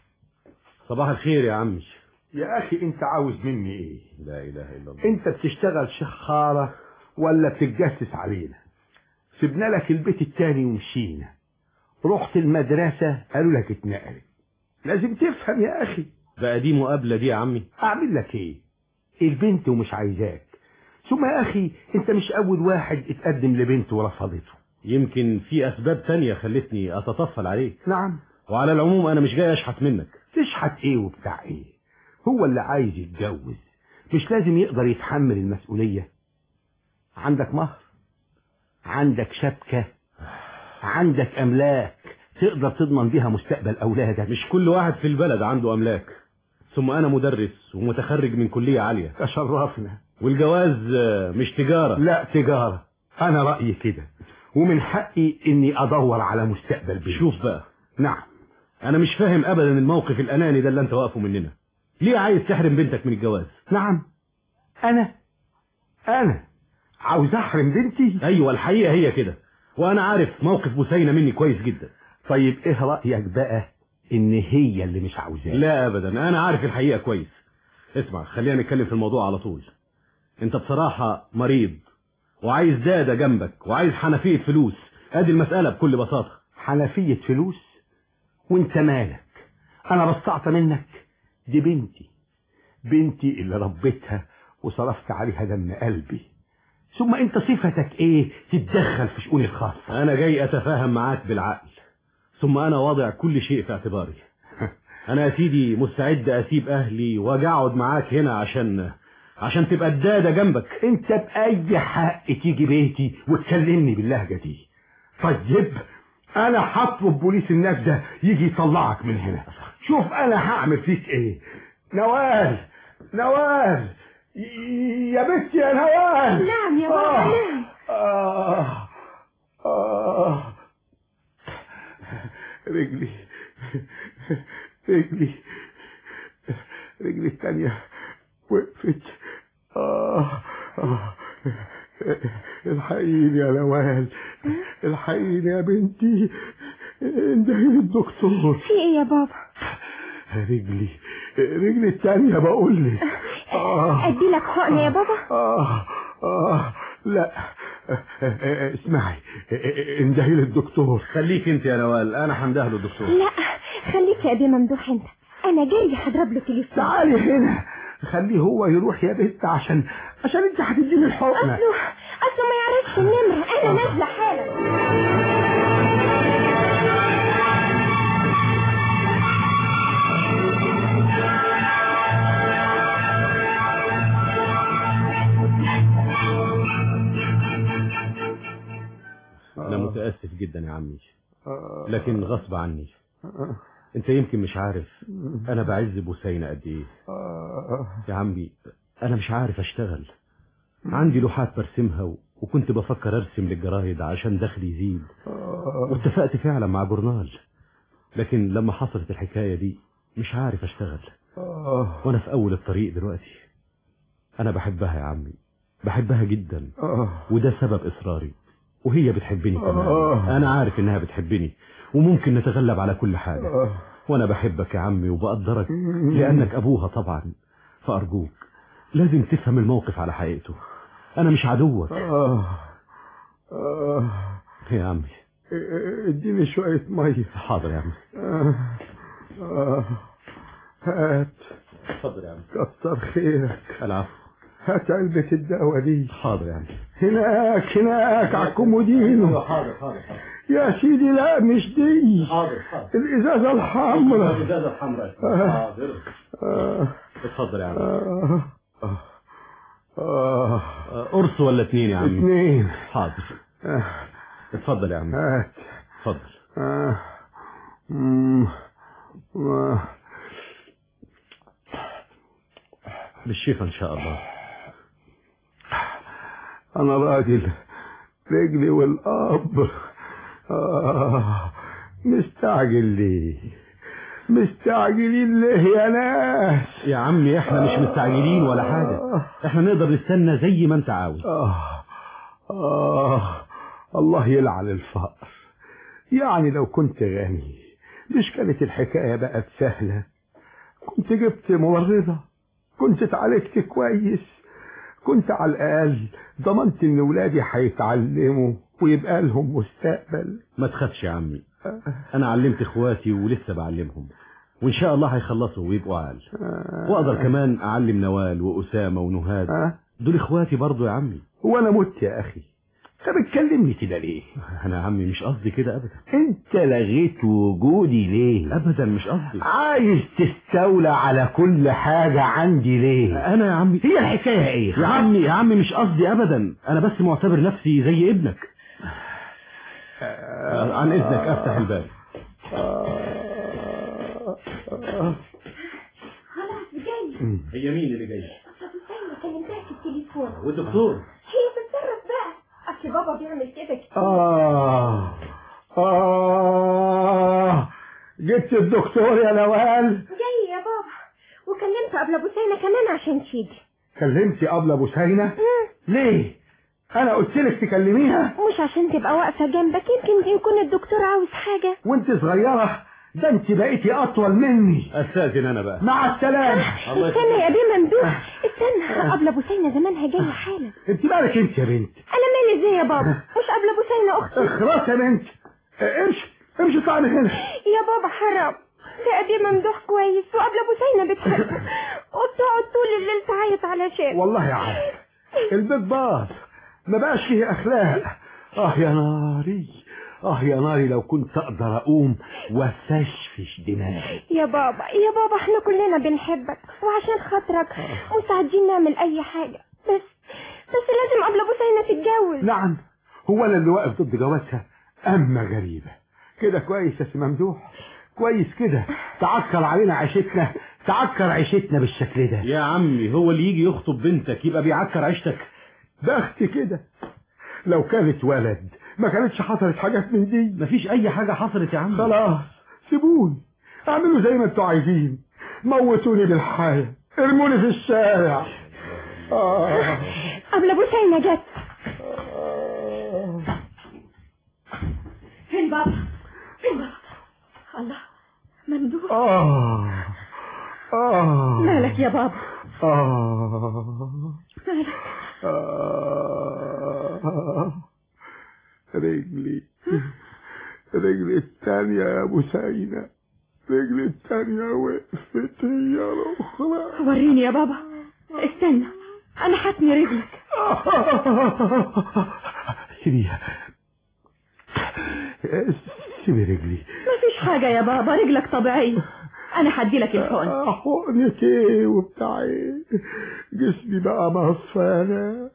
صباح الخير يا عمي. يا اخي انت عاوز مني ايه؟ لا اله الا الله. انت بتشتغل شخارة ولا بتتجسس علينا؟ سيبنا لك البيت التاني ومشينا، رحت المدرسة قالوا لك اتنقلت، لازم تفهم يا اخي. بقى دي مقابلة دي يا عمي؟ اعمل لك ايه؟ البنت ومش عايزاك، ثم يا اخي انت مش اول واحد اتقدم لبنت ورفضته. يمكن في اسباب تانية خلتني اتطفل عليك. نعم. وعلى العموم انا مش جاي اشحت منك. تشحت ايه وبتاع ايه؟ هو اللي عايز يتجوز مش لازم يقدر يتحمل المسؤولية؟ عندك مهر، عندك شبكة، عندك املاك تقدر تضمن بيها مستقبل اولادك. مش كل واحد في البلد عنده املاك، ثم انا مدرس ومتخرج من كلية عالية. تشرفنا. والجواز مش تجارة. لا تجارة، انا رأيي كده، ومن حقي اني ادور على مستقبل بيه. شوف بقى. نعم. انا مش فاهم ابدا الموقف الاناني ده اللي انت واقفه مننا. ليه عايز تحرم بنتك من الجواز؟ نعم. انا انا عاوز احرم بنتي؟ ايوه الحقيقة هي كده، وانا عارف موقف بوسينة مني كويس جدا. طيب ايه رأيك بقى ان هي اللي مش عاوزاه؟ لا ابدا، انا عارف الحقيقة كويس. اسمع، خلينا نتكلم في الموضوع على طول. انت بصراحة مريض وعايز دادة جنبك وعايز حنفية فلوس، ادي المسألة بكل بساطة. حنفية فلوس؟ وانت مالك؟ انا بستعطى منك؟ دي بنتي، بنتي اللي ربيتها وصرفت عليها دم قلبي، ثم انت صفتك ايه تتدخل في شؤوني الخاصة؟ انا جاي اتفاهم معاك بالعقل، ثم انا واضع كل شيء في اعتباري. انا يا سيدي مستعد اسيب اهلي واجي اقعد معاك هنا عشان عشان تبقى الدادة جنبك. انت بأي حق تيجي بيتي وتكلمني باللهجة دي؟ طيب انا هطلب بوليس النجدة يجي يطلعك من هنا. شوف انا هعمل فيك ايه. نوال، نوال يا بنتي يا نوال. نعم يا بابا. آه. نعم. آه. آه. رجلي رجلي رجلي التانية وقفت. آه. آه. الحقيني يا نوال، الحقيني يا بنتي، اندهي الدكتور. في ايه يا بابا؟ رجلي رجلي التانية بقول لك. آه. ادي لك حقنة يا بابا؟ آه. آه. لا اسمعي، اندهي للدكتور. خليك انت يا نوال، انا هنده له الدكتور. لا خليك يا ابي ممدوح انت، انا جاي هضرب له تليفون. تعالي هنا، خليه هو يروح يا بنت عشان عشان انت هتديني الحقنة. اصله اصله ما يعرفش النمرة، انا نازلة حالا. انا متأسف جدا يا عمي، لكن غصب عني. انت يمكن مش عارف انا بعز بوسينة قد ايه يا عمي. انا مش عارف اشتغل، عندي لوحات برسمها وكنت بفكر ارسم للجرايد عشان دخلي يزيد، واتفقت فعلا مع جورنال، لكن لما حصلت الحكاية دي مش عارف اشتغل، وانا في اول الطريق دلوقتي. انا بحبها يا عمي، بحبها جدا، وده سبب اصراري، وهي بتحبني كمان. انا عارف انها بتحبني وممكن نتغلب على كل حاجة، وانا بحبك يا عمي وبقدرك لانك ابوها طبعا، فارجوك لازم تفهم الموقف على حقيقته. انا مش عدوك. يا عمي اديني شوية مية. حاضر يا عمي. هات. اتفضل يا عمي. كتر خيرك. العفو. هات علبة الدواء دي. حاضر يا عمي. هناك هناك على الكومودينو. حاضر حاضر حاضر يا سيدي. لا مش دي. حاضر حاضر. الازازة الحمراء. الازازة الحمراء. حاضر. اتفضل يا عمي. آه. آه. آه. قرص ولا اتنين يا عمي؟ اتنين. حاضر. آه. اتفضل يا عمي. هات. اتفضل. آه. مم. آه. بالشفا ان شاء الله. انا راجل رجلي والاب. آه. مستعجل ليه؟ مستعجلين ليه يا ناس؟ يا عمي احنا مش مستعجلين ولا حاجة، احنا نقدر نستنى زي ما انت عاوز. آه آه الله يلعن الفقر. يعني لو كنت غني مش كانت الحكاية بقت سهلة؟ كنت جبت ممرضة، كنت اتعالجت كويس، كنت على الأقل ضمنت ان ولادي هيتعلموا ويبقى لهم مستقبل. ما تخافش يا عمي، انا علمت اخواتي ولسه بعلمهم، وان شاء الله هيخلصوا ويبقوا عال. واقدر كمان اعلم نوال واسامة ونهاد، دول اخواتي برضو يا عمي. وانا مت يا اخي، انت بتكلمني كده ليه؟ انا يا عمي مش قصدي كده ابدا. انت لغيت وجودي ليه؟ ابدا مش قصدي. عايز تستولى على كل حاجة عندي ليه؟ انا يا عمي هي الحكاية ايه؟ يا عمي يا عمي مش قصدي ابدا، انا بس معتبر نفسي زي ابنك. عن اذنك افتح الباب. خلاص جاي. هي مين اللي جاي؟ أنا كلمتها في التليفون. والدكتور؟ هي تتصرف بقى، اصل بابا بيعمل كده كتير. آه آه جبت الدكتور يا نوال؟ جاي يا بابا، وكلمت قبل ابو سينا كمان عشان تيجي. كلمتي قبل ابو سينا؟ ليه؟ انا قلت لك تكلميها؟ مش عشان تبقى واقفه جنبك، يمكن يكون الدكتور عاوز حاجه. وانت صغيره، ده انت بقيتي اطول مني. استاذن انا بقى. مع السلامه. استنى يا بيه ممدوح، استنى قبل ابو سينا زمانها جايه حالا. انت مالك انت يا بنت؟ انا مالي ازاي يا بابا؟ مش قبل ابو سينا اختي. اخرس يا بنت، امشي امشي اطلعي من هنا. يا بابا حرام، ده ابي ممدوح كويس وقبل ابو سينا بتحبه، وبتقعد طول الليل تعيط علشان. والله يا عم البيت باظ، ما بقاش فيه اخلاق. اه يا ناري، اه يا ناري لو كنت اقدر اقوم واستشفش دماغي. يا بابا يا بابا احنا كلنا بنحبك، وعشان خاطرك مستعدين نعمل اي حاجة، بس بس لازم قبل ابو سينا تتجوز. نعم، هو انا اللي واقف ضد جوازها؟ اما غريبة كده. كويس يا سي ممدوح، كويس كده، تعكر علينا عيشتنا، تعكر عيشتنا بالشكل ده. يا عمي هو اللي يجي يخطب بنتك يبقى بيعكر عيشتك؟ بختي كده، لو كانت ولد ما كانتش حصلت حاجات من دي. مفيش اي حاجة حصلت يا عم. خلاص سيبوني، اعملوا زي ما انتوا عايزين، موتوني بالحياة، ارموني في الشارع. آه. قبل ابو سينا جت. آه. فين بابا؟ فين بابا؟ الله ممدوح. آه. آه. مالك يا بابا؟ آه. مالك؟ آه. رجلي رجلي الثانية يا أبو سينا، رجلي الثانية وقفت هي الأخرى. وريني يا بابا، استنى أنا حتني رجلك. سيبيها، سيبي رجلي. مفيش حاجة يا بابا، رجلك طبيعية، أنا هدي لك الحقن. حقنة إيه وبتاع إيه؟ جسمي بقى مصفى يا ناس.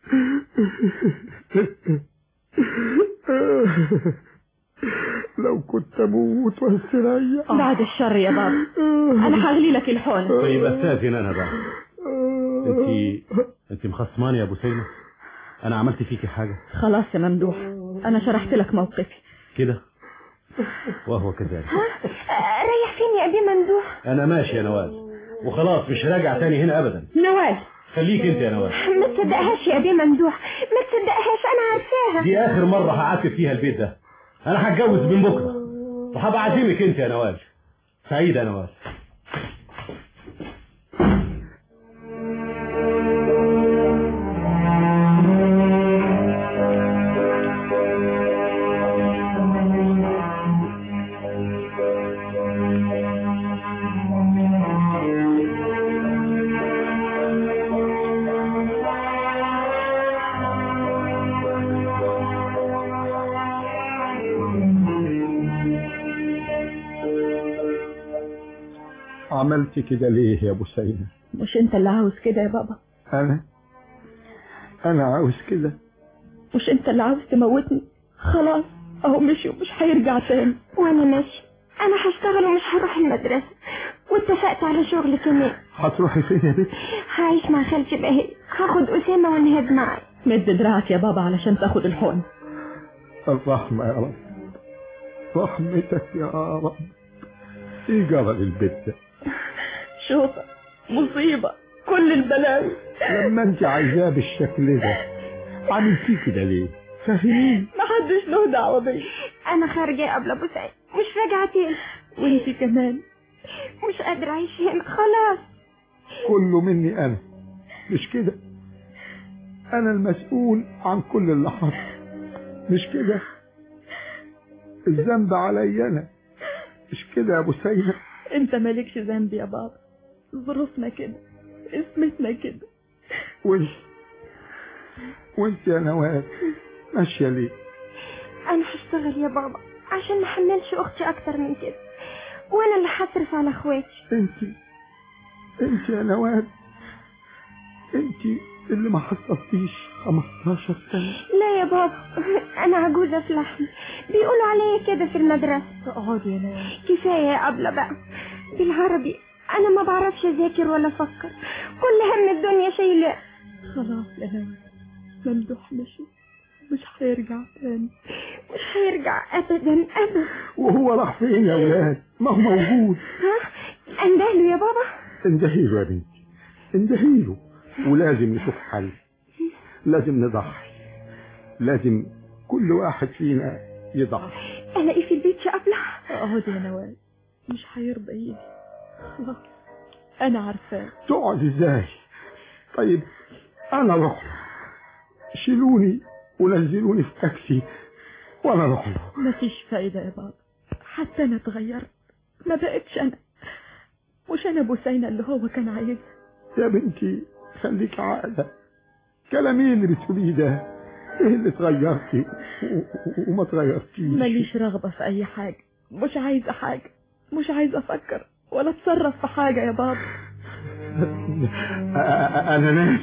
لو كنت اموت واستريح. بعد الشر يا بابا، انا هغلي لك الحقن. طيب استاذن انا بقى. انت انت مخصماني يا ابو سينا؟ انا عملت فيكي حاجه؟ خلاص يا ممدوح، انا شرحت لك موقفي كده وهو كذلك. ريح فيني يا ابي ممدوح. انا ماشي يا نوال، وخلاص مش راجع تاني هنا ابدا. نوال خليك انت يا نوال. ما تصدقهاش يا ابي ممدوح، ما تصدقهاش، انا عارفاها. دي اخر مره هعاتب فيها البيت ده. انا هتجوز من بكره وهبقى عازمك انت يا نوال. سعيده يا نوال. عملت كده ليه يا ابو سينا؟ مش انت اللي عاوز كده يا بابا؟ انا انا عاوز كده. مش انت اللي عاوز تموتني؟ خلاص اهو مشي ومش هيرجع تاني. وانا ماشي، انا هشتغل ومش هروح المدرسة، واتفقت على شغل كمان. هتروحي فين يا بنت؟ هعيش مع خالتي بهي، هاخد اسامة ونهاد معي. مد دراعك يا بابا علشان تاخد الحقن. الرحمة يا رب، رحمتك يا رب. ايه جرى للبيت ده؟ شوطة مصيبة كل البلاوي. لما انت عايزاه بالشكل ده عملتيه كده ليه؟ فاهمين؟ محدش له دعوة بيا. انا خارجة قبل ابو سعيد مش راجعة تاني. وانتي كمان؟ مش قادرة اعيش هنا خلاص. كله مني انا مش كده؟ انا المسؤول عن كل اللي حصل مش كده؟ الذنب علي انا مش كده يا ابو سيدة؟ انت مالكش ذنب يا بابا، ظروفنا كده، اسمتنا كده. وانت وانت يا نوال ماشية ليه؟ انا هشتغل يا بابا عشان ما حملش اختي اكتر من كده، وانا اللي هصرف على اخواتي. انت انت يا نوال انت اللي ما حصلتيش خمستاشر سنة. لا يا بابا انا عجوزة في لحم، بيقولوا عليا كده في المدرسة. اقعدي يا نوال. كفاية يا أبلة بقى بالعربي، انا ما بعرفش اذاكر ولا افكر، كل هم الدنيا شايلاه. خلاص يا نوال، ممدوح مشي مش هيرجع تاني، مش هيرجع ابدا ابدا. وهو راح فين يا ولاد؟ ما هو موجود. ها اندهله يا بابا؟ اندهيله يا بنتي اندهيله، ولازم نشوف حل، لازم نضحي، لازم كل واحد فينا يضحي. الاقيه في البيت يا أبلة؟ اقعدي يا نوال، مش هيرضى يجي خلاص انا عارفاه. تقعد ازاي؟ طيب انا اروح له، شيلوني ونزلوني في تاكسي وانا اروح له. مفيش فايدة يا بابا، حتى انا اتغيرت، ما بقتش انا، مش انا بوسينة اللي هو كان عايزها. يا بنتي خليك عاقلة، كلامي اللي بتقوليه ده ايه اللي اتغيرتي وما اتغيرتيش؟ ماليش رغبة في اي حاجة، مش عايزة حاجة، مش عايزة افكر ولا اتصرف في حاجة يا بابا. انا ناس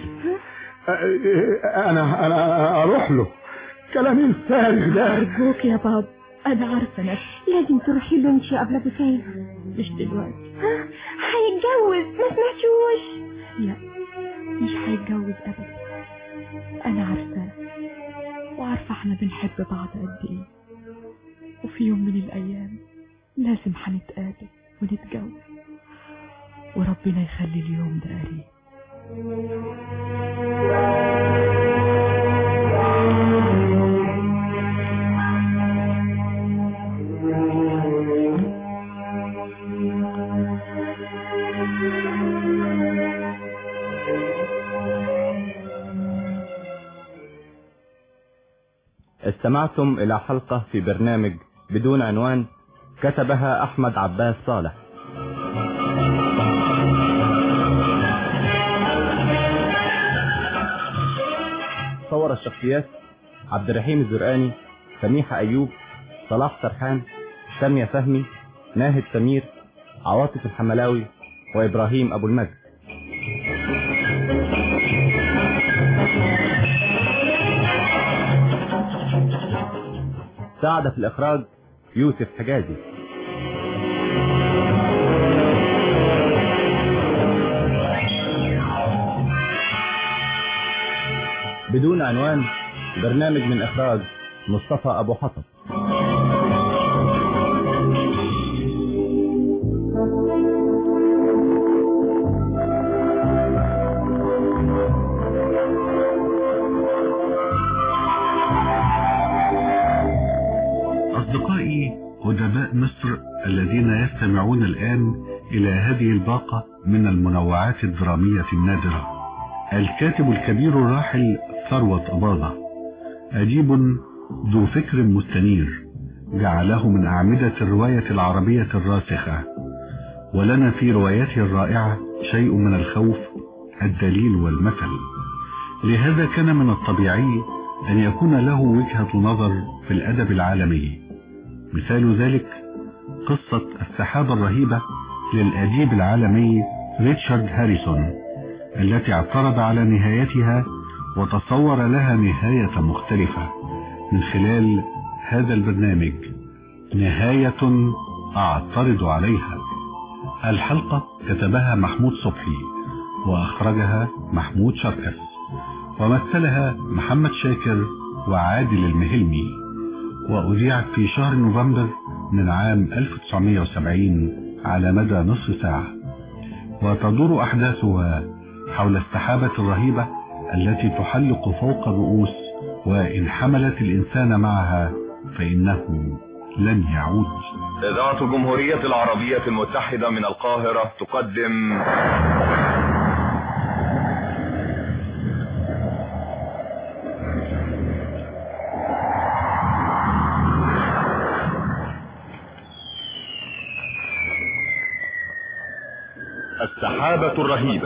انا انا اروح له، كلامي الفارغ ده. ارجوك يا بابا انا عارفة نفسي. لازم تروحي له انت قبل ابو سعيد. مش دلوقتي. ها هيتجوز ما سمعتوش؟ لا مش هيتجوز ابدا، انا عارفاه وعارفة احنا بنحب بعض قد ايه، وفي يوم من الايام لازم هنتقابل ونتجوز، وربنا يخلي اليوم ده قريب. استمعتم إلى حلقة في برنامج بدون عنوان، كتبها أحمد عباس صالح. صور الشخصيات: عبد الرحيم الزرقاني، سميحة أيوب، صلاح سرحان، سامية فهمي، ناهد سمير، عواطف الحملاوي، وإبراهيم أبو المجد. ساعد في الإخراج يوسف حجازي. بدون عنوان، برنامج من إخراج مصطفى أبو حطب. أصدقائي أدباء مصر الذين يستمعون الآن إلى هذه الباقة من المنوعات الدرامية النادرة، الكاتب الكبير الراحل ثروت أباظة، أديب ذو فكر مستنير جعله من أعمدة الرواية العربية الراسخة، ولنا في روايته الرائعة شيء من الخوف، الدليل والمثل. لهذا كان من الطبيعي أن يكون له وجهة نظر في الأدب العالمي. مثال ذلك قصة السحابة الرهيبة للأديب العالمي ريتشارد هاريسون، التي اعترض على نهايتها وتصور لها نهاية مختلفة من خلال هذا البرنامج، نهاية أعترض عليها. الحلقة كتبها محمود صبحي وأخرجها محمود شركس، ومثلها محمد شاكر وعادل المهلمي، وأذيعت في شهر نوفمبر من عام ألف وتسعمائة وسبعين على مدى نصف ساعة، وتدور أحداثها حول السحابة الرهيبة التي تحلق فوق الرؤوس، وإن حملت الإنسان معها فإنه لن يعود. إذاعة الجمهورية العربية المتحدة من القاهرة تقدم السحابة الرهيبة.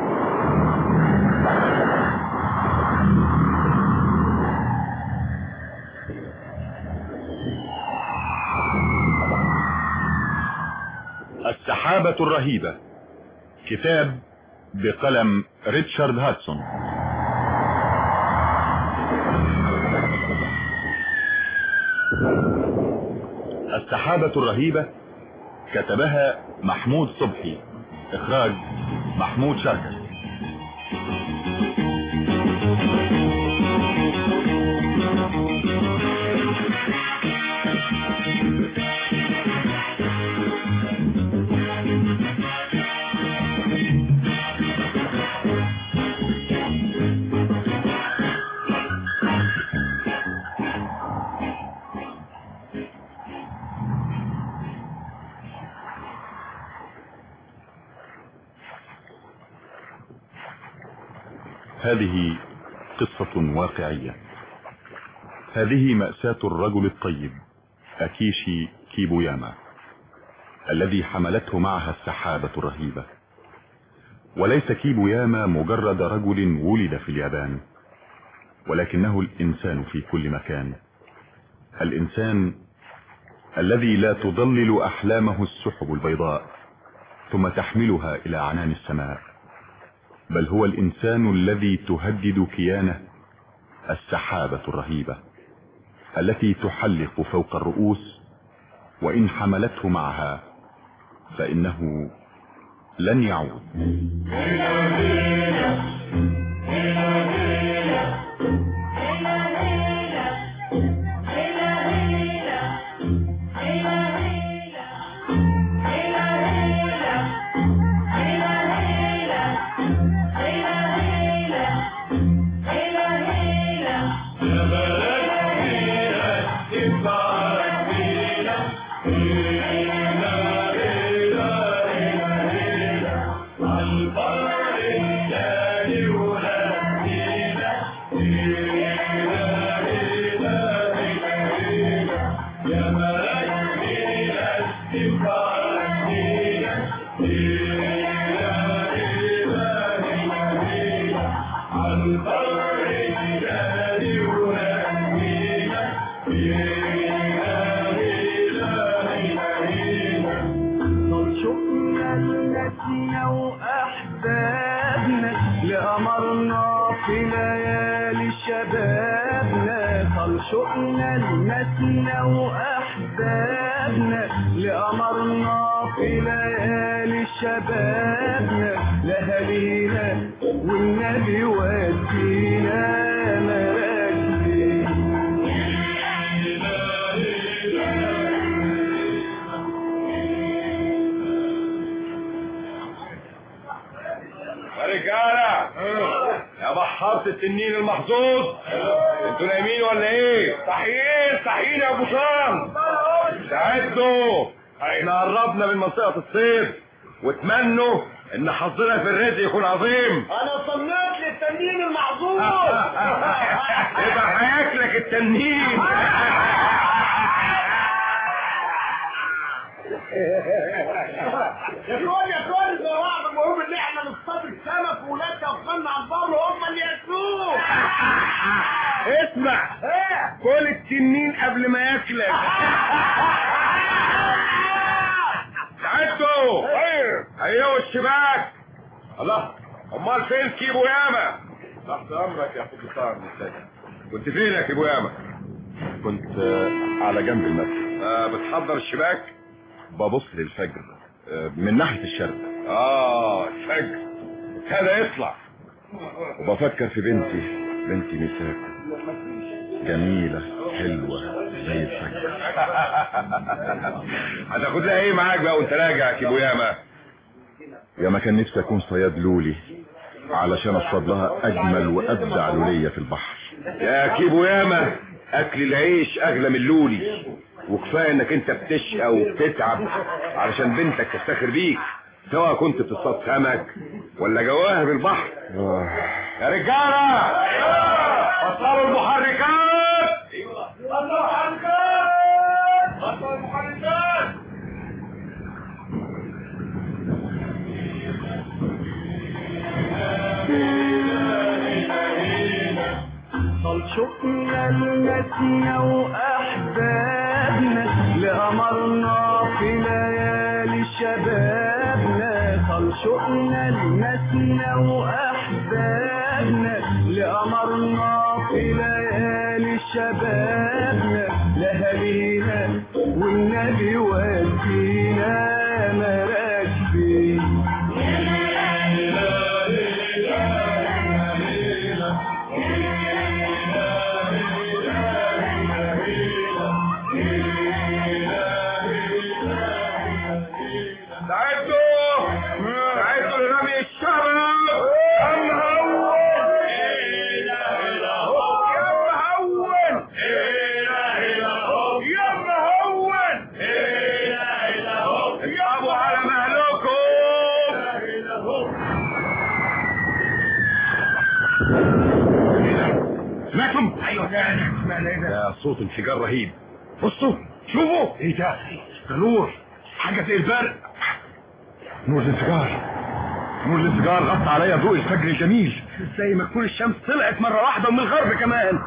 السحابة الرهيبة، كتاب بقلم ريتشارد هاتسون. السحابة الرهيبة كتبها محمود صبحي، إخراج محمود شركس. هذه قصة واقعية. هذه مأساة الرجل الطيب أكيشي كيبوياما الذي حملته معها السحابة الرهيبة. وليس كيبوياما مجرد رجل ولد في اليابان، ولكنه الإنسان في كل مكان، الإنسان الذي لا تضلل أحلامه السحب البيضاء ثم تحملها إلى عنان السماء، بل هو الإنسان الذي تهدد كيانه السحابة الرهيبة التي تحلق فوق الرؤوس، وإن حملته معها فإنه لن يعود. شوقنا لناسنا وأحبابنا لقمرنا في ليالي شبابنا لأهالينا والنبي ودينا مراكبي. يا رجالة يا بحارة التنين المحظوظ، انتوا نايمين ولا ايه؟ صحيين صحيين يا ابو شام، ساعدوا احنا قربنا من منطقة الصيد، واتمنوا ان حظنا في الرزق يكون عظيم. انا صنيت للتنين المحظوظ. يبقى هياكلك التنين. يا اخوان يا اخوان الزراعة المهم ان احنا نصطاد السمك وولادنا وخلنا على البر وهم اللي ياكلوه. اسمع، كل التنين قبل ما ياكلك. ساعدته ايوه الشباك. الله، امال فين كيبوياما؟ تحت امرك يا اخو بطار. كنت فين يا كيبوياما؟ كنت على جنب المسجد. آه بتحضر الشباك؟ ببص للفجر من ناحية الشرق. اه الفجر هذا يطلع. وبفكر في بنتي، بنتي ميساكو، جميلة حلوة زي الفجر. هتاخد لها ايه معاك بقى وانت راجع يا كيبو ياما؟ ياما كان نفسي اكون صياد لولي علشان اصطاد لها اجمل وابدع لولية في البحر. يا كيبو ياما اكل العيش اغلى من اللولي، وكفايه انك انت بتشقى وبتتعب علشان بنتك تفتخر بيك، سواء كنت بتصطاد سمك ولا جواهر البحر. يا رجاله بطلوا المحركات، بطلوا المحركات، بطلوا المحركات. طال شوقنا لناسنا وأحبابنا لقمرنا في ليالي شبابنا. طال شوقنا لناسنا وأحبابنا لقمرنا في ليالي شبابنا. لهالينا والنبي ودينا مراكبين. سمعتم؟ ايوه سمعنا. ايه ده؟ صوت انفجار رهيب. بصوا شوفوا. ايه ده؟ ده نور، حاجه زي البرق. نور الانفجار، نور الانفجار غطى عليا ضوء الفجر الجميل، زي ما تكون الشمس طلعت مره واحده ومن الغرب كمان.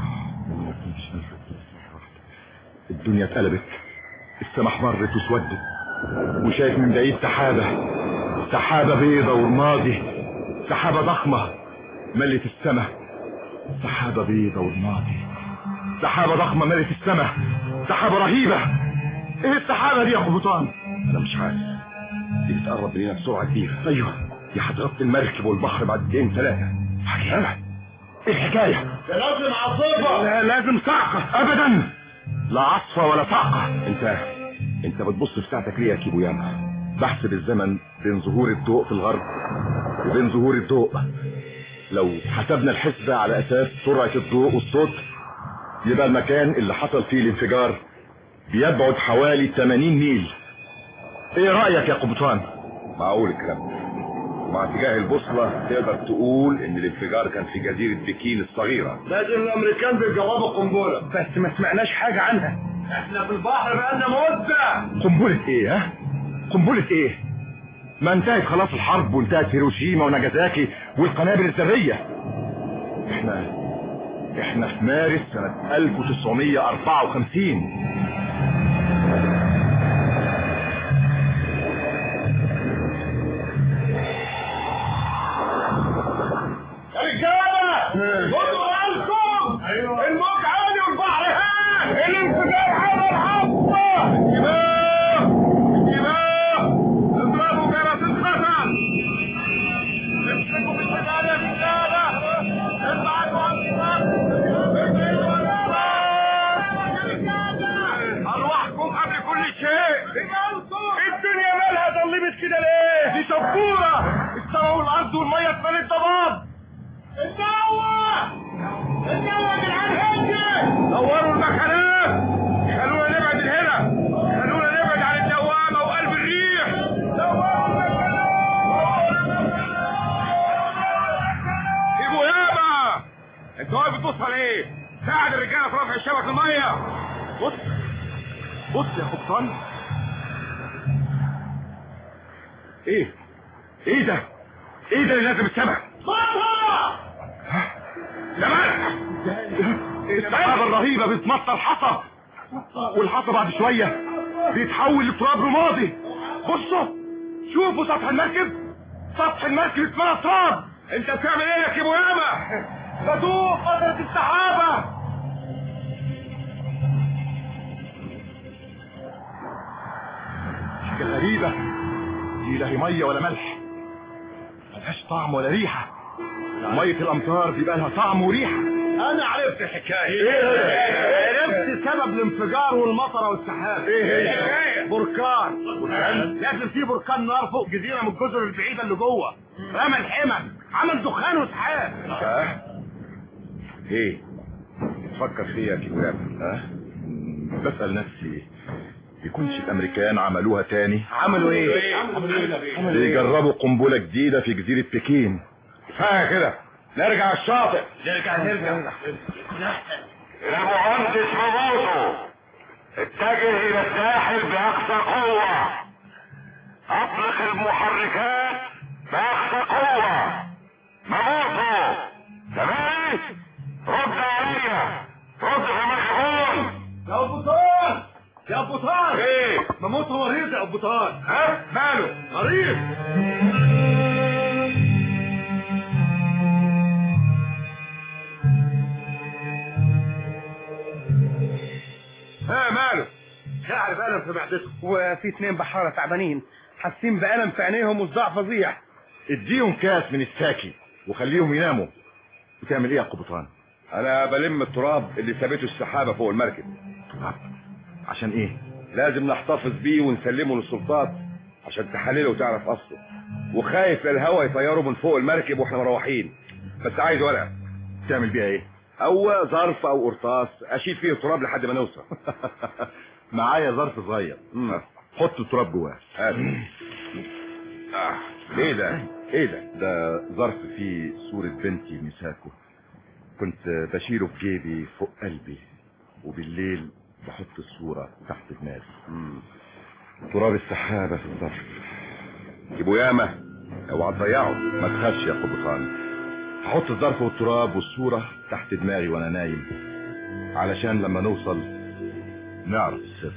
الدنيا اتقلبت، السما احمرت واسودت، وشايف من بعيد سحابه، سحابه بيضه ورمادي، سحابه ضخمه ملت السما. سحابة بيضة ورمادي، سحابة ضخمة ملت السماء، سحابة رهيبة. ايه السحابة دي يا قبطان؟ انا مش عارف، دي بتقرب مننا بسرعة كبيرة. ايوه دي هتغطي المركب والبحر بعد دقيقتين ثلاثة. حكاية ايه الحكاية؟ ده لازم عاصفة. لا لازم صعقة. ابدا لا عصفة ولا صعقة. انت انت بتبص في ساعتك ليه يا كيبو ياما؟ بحسب الزمن بين ظهور الضوء في الغرب وبين ظهور الضوء. لو حسبنا الحسبة على اساس سرعة الضوء والصوت، يبقى المكان اللي حصل فيه الانفجار بيبعد حوالي ثمانين ميل. ايه رأيك يا قبطان؟ معقول الكلام ده. ومع اتجاه البوصلة تقدر تقول ان الانفجار كان في جزيرة بكين الصغيرة. لازم الامريكان بيجربوا قنبلة، بس ما سمعناش حاجة عنها. احنا في البحر بقالنا مدة. قنبلة ايه ها؟ قنبلة ايه؟ ما انتهت خلاص الحرب، وانتهت هيروشيما وناجازاكي والقنابل الذرية. احنا احنا في مارس سنة ألف وتسعمية وأربعة وخمسين. يا رجالة خدوا بالكم، الموج عالي والبحر هان، الانفجار على الحافة. انتباه انتباه، اضربوا جرس الخطر، امسكوا بالسجادة يا رجالة، ابعدوا عن الخط، ابعدوا عن الخط. ارواحكم قبل كل شيء. الدنيا مالها ضلمت كده ليه؟ دي شبورة، السماء والارض والمية اتملت ضباب. النوة النوة يا جدعان، هدي نوروا المكانات، خلونا نبعد هنا، خلونا نبعد عن الدوامة وقلب الريح. نوروا المكانات. سيبوا يابا، انت واقف بتبص على ايه؟ ساعد الرجالة في رفع الشبك المية. بص بص يا قبطان. ايه ايه ده؟ ايه ده اللي نازل السماء؟ زمان السحابة الرهيبة بتمطر حصى، والحصى بعد شوية بيتحول لتراب رمادي. بصوا شوفوا سطح المركب، سطح المركب اتملى تراب. انت بتعمل ايه يا كيبو ياما؟ بدوق قدرة السحابة. حاجة غريبة دي، لا هي مية ولا ملح، ملهاش طعم ولا ريحة. مية الامطار بيبقى لها طعم وريحة. انا عرفت الحكايه. ايه عرفت سبب الانفجار والمطره والسحاب. ايه هي؟ بركان. بركان لازم في بركان نار فوق جزيره من الجزر البعيده اللي جوه، رمى الحمم، عمل دخان وسحاب. اه ايه تفكر فيها يا كيبوياما؟ اه بسأل نفسي يكونش الامريكان عملوها تاني؟ عملوا ايه؟ بيجربوا قنبله جديده في جزيره بكين. كفايه كده، نرجع الشاطئ. نرجع نرجع المهندس مبوطو اتجه الى الساحل باقصى قوه، اطلق المحركات باقصى قوه. مبوطو سامعني؟ رد عليا، رد يا مشغول. يا ابو طار، يا ابو طار. ايه؟ مبوطو مريض يا ابو طار. ها؟ ماله؟ مريض. ها ماله؟ شاعر بألم في معدته، وفي اتنين بحارة تعبانين حاسين بألم في عينيهم وصداع فظيع. اديهم كاس من الساكي وخليهم يناموا. بتعمل ايه يا قبطان؟ انا بلم التراب اللي سابته السحابه فوق المركب. تراب؟ عشان ايه؟ لازم نحتفظ بيه ونسلمه للسلطات عشان تحلله وتعرف اصله، وخايف الهوا يطيره من فوق المركب واحنا مروحين. بس عايز ورقه. تعمل بيها ايه؟ او ظرف او قرطاس اشيل فيه التراب لحد ما نوصل. معايا ظرف صغير. حط التراب جواه. آه. ايه ده؟ ايه ده؟ ده ظرف فيه صورة بنتي مساكو، كنت بشيله في جيبي فوق قلبي، وبالليل بحط الصورة تحت دماغي. تراب السحابة في الظرف. كيبوياما اوعى تضيعه، ما تخافش يا قبطان. هحط الظرف والتراب والصورة تحت دماغي وانا نايم، علشان لما نوصل نعرف السر.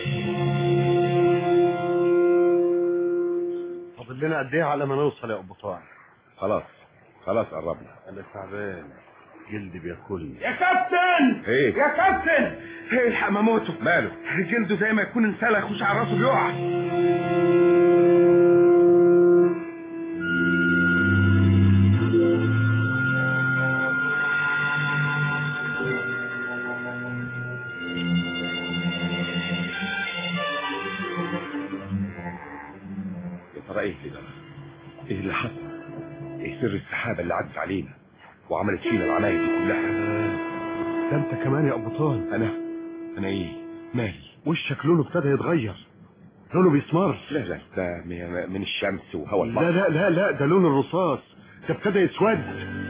فاضل لنا قد ايه على ما نوصل يا قبطان؟ خلاص خلاص قربنا. انا تعبان، جلدي بياكلني. يا كابتن! ايه يا كابتن! ايه الحق ماموته؟ ماله؟ جلده زي ما يكون انسلخ وشعر راسه بيقع. ايه اللي ده؟ ايه اللي حصل؟ ايه سر السحابة اللي عدت علينا وعملت فينا العناية دي كلها؟ ده انت كمان يا قبطان. انا انا ايه؟ مالي؟ وشك لونه ابتدى يتغير، لونه بيسمر. لا لا ده من الشمس وهوا البحر. لا لا لا لا ده لون الرصاص، ده ابتدى يسود.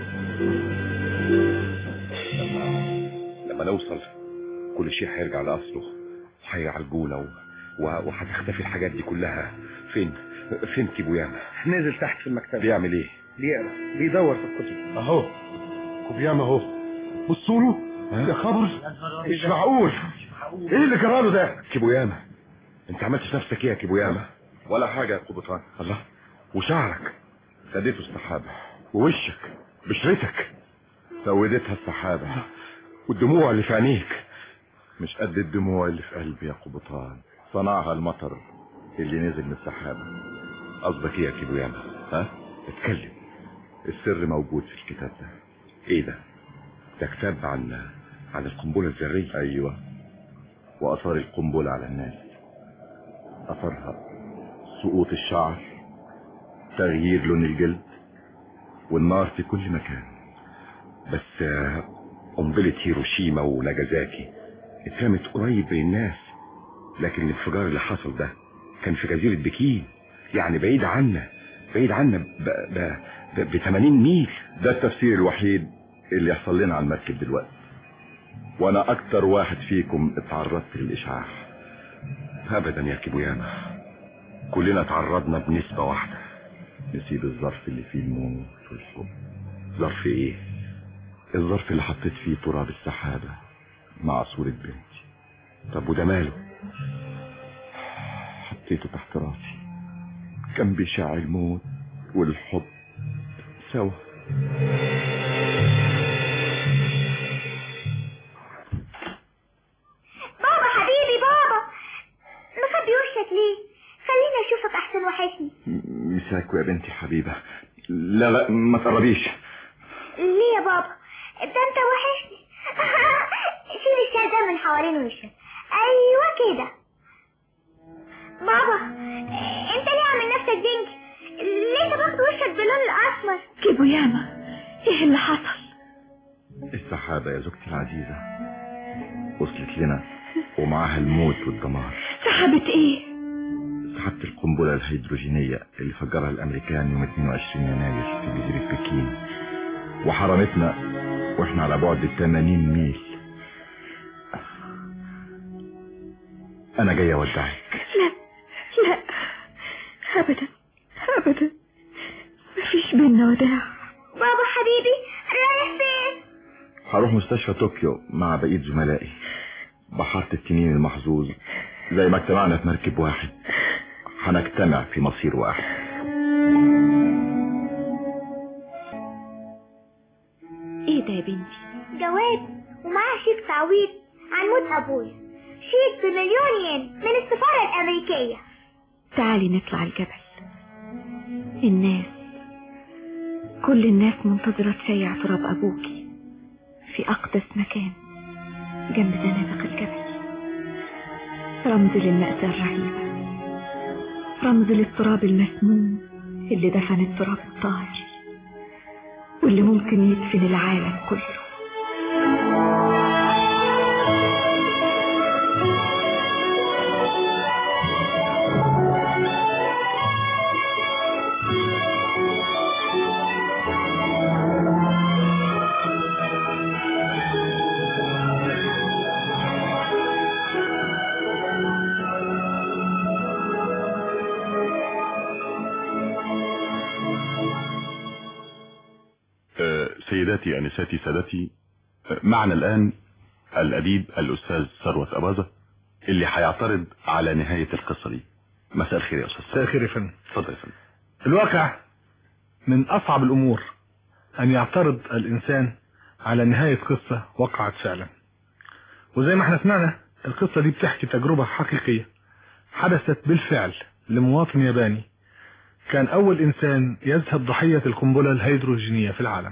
لما نوصل كل شيء هيرجع لاصله، هيعالجونا وهتختفي الحاجات دي كلها. فين؟ فين كيبوياما؟ نزل تحت في المكتبة. بيعمل ايه؟ بيقرا، بيدور في الكتب. اهو كيبوياما اهو، بصوا له. يا خبر، مش معقول. ايه اللي جراله ده؟ كيبوياما انت عملت في نفسك ايه يا كيبوياما؟ ولا حاجة يا قبطان. الله، وشعرك سديته السحابة، ووشك بشرتك سودتها السحابة، والدموع اللي في عينيك مش قد الدموع اللي في قلبي يا قبطان. صنعها المطر اللي نزل من السحابة. قصدك ايه يا كيبوياما؟ ها؟ اتكلم. السر موجود في الكتاب ده. ايه ده؟ ده كتاب عن عن القنبلة الذرية. ايوه، واثار القنبلة على الناس. اثرها سقوط الشعر، تغيير لون الجلد، والنار في كل مكان. بس قنبلة هيروشيما وناجازاكي اترمت قريب بين الناس، لكن الانفجار اللي حصل ده كان في جزيرة بكين، يعني بعيد عنا، بعيد عنا ب ب ب ثمانين ميل. ده التفسير الوحيد اللي يحصل لنا على المركب دلوقتي، وانا اكتر واحد فيكم اتعرضت للاشعاع. ابدا يا كيبوياما، كلنا تعرضنا بنسبة واحدة. نسيب الظرف اللي فيه الموت والحب. ظرف ايه؟ الظرف اللي حطيت فيه تراب السحابة مع صورة بنتي. طب وده ماله؟ حطيته تحت راسي، كان بيشع الموت والحب سوا. بابا حبيبي، بابا مخبي وشك ليه؟ خليني اشوفك احسن، وحشني. مساكو يا بنتي حبيبة. لا لا ما تقربيش. ليه يا بابا؟ ده انت وحشني. حوالين وشك. ايوه كده. بابا انت ليه عامل نفسك دينك؟ ليه تاخد وشك باللون الاسمر؟ كيبو ياما، ايه اللي حصل؟ السحابة يا زوجتي العزيزة وصلت لنا ومعاها الموت والدمار. سحابة ايه؟ سحابة القنبلة الهيدروجينية اللي فجرها الامريكان يوم اتنين وعشرين يناير في جزيرة بكين وحرمتنا واحنا على بعد ثمانين ميل. انا جاي اودعك. لا لا ابدا ابدا، مفيش بينا وداع. بابا حبيبي رايح فين؟ هروح مستشفى طوكيو مع بقية زملائي. بحارة التنين المحظوظ زي ما اجتمعنا في مركب واحد هنجتمع في مصير واحد. ايه ده يا بنتي؟ جواب ومعاه شيك تعويض عن موت ابويا، شيك بمليون ين من السفارة الامريكية. تعالي نطلع الجبل. الناس كل الناس منتظرة تشيع تراب ابوكي في اقدس مكان جنب زنادق الجبل، رمز للمأساة الرهيبة، رمز للتراب المسموم اللي دفن التراب الطاهر واللي ممكن يدفن العالم كله. سيداتي أنساتي سادتي، معنا الآن الأديب الأستاذ ثروت أباظة اللي هيعترض على نهاية القصة دي. مساء الخير يا أستاذ. مساء الخير يا فندم. اتفضل يا فندم. الواقع من أصعب الأمور أن يعترض الإنسان على نهاية قصة وقعت فعلا، وزي ما احنا سمعنا القصة دي بتحكي تجربة حقيقية حدثت بالفعل لمواطن ياباني كان أول إنسان يذهب ضحية القنبلة الهيدروجينية في العالم.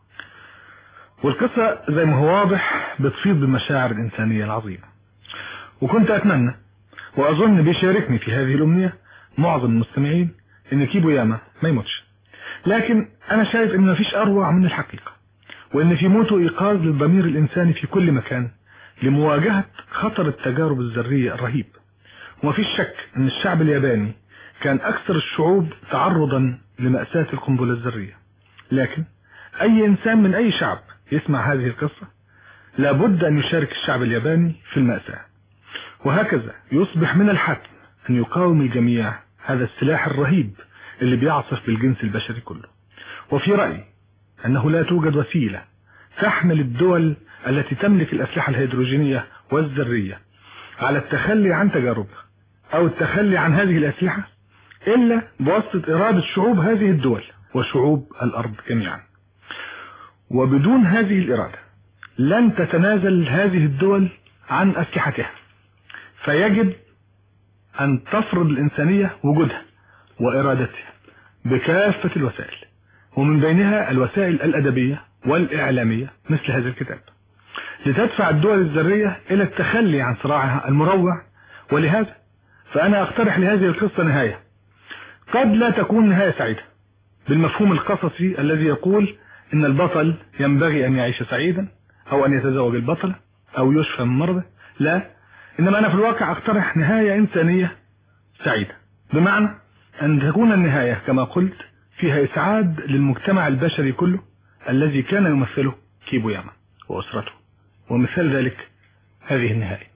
والقصة زي ما هو واضح بتفيض بالمشاعر الإنسانية العظيمة، وكنت أتمنى وأظن بيشاركني في هذه الأمنية معظم المستمعين إن كيبو ياما ما يموتش، لكن أنا شايف إن مفيش أروع من الحقيقة، وإن في موته إيقاظ للضمير الإنساني في كل مكان لمواجهة خطر التجارب الذرية الرهيب. ومفيش شك إن الشعب الياباني كان أكثر الشعوب تعرضا لمأساة القنبلة الذرية، لكن أي إنسان من أي شعب يسمع هذه القصة لابد أن يشارك الشعب الياباني في المأساة، وهكذا يصبح من الحتم أن يقاوم الجميع هذا السلاح الرهيب اللي بيعصف بالجنس البشري كله. وفي رأيي أنه لا توجد وسيلة تحمل الدول التي تملك الأسلحة الهيدروجينية والذرية على التخلي عن تجاربها أو التخلي عن هذه الأسلحة إلا بواسطة إرادة شعوب هذه الدول وشعوب الأرض جميعا. وبدون هذه الإرادة لن تتنازل هذه الدول عن أسلحتها، فيجب أن تفرض الإنسانية وجودها وإرادتها بكافة الوسائل، ومن بينها الوسائل الأدبية والإعلامية مثل هذا الكتاب، لتدفع الدول الذرية إلى التخلي عن صراعها المروع. ولهذا فأنا أقترح لهذه القصة نهاية قد لا تكون نهاية سعيدة بالمفهوم القصصي الذي يقول إن البطل ينبغي أن يعيش سعيدا أو أن يتزوج البطلة أو يشفى من مرضه، لا، إنما أنا في الواقع أقترح نهاية إنسانية سعيدة، بمعنى أن تكون النهاية كما قلت فيها إسعاد للمجتمع البشري كله الذي كان يمثله كيبو ياما وأسرته، ومثال ذلك هذه النهاية.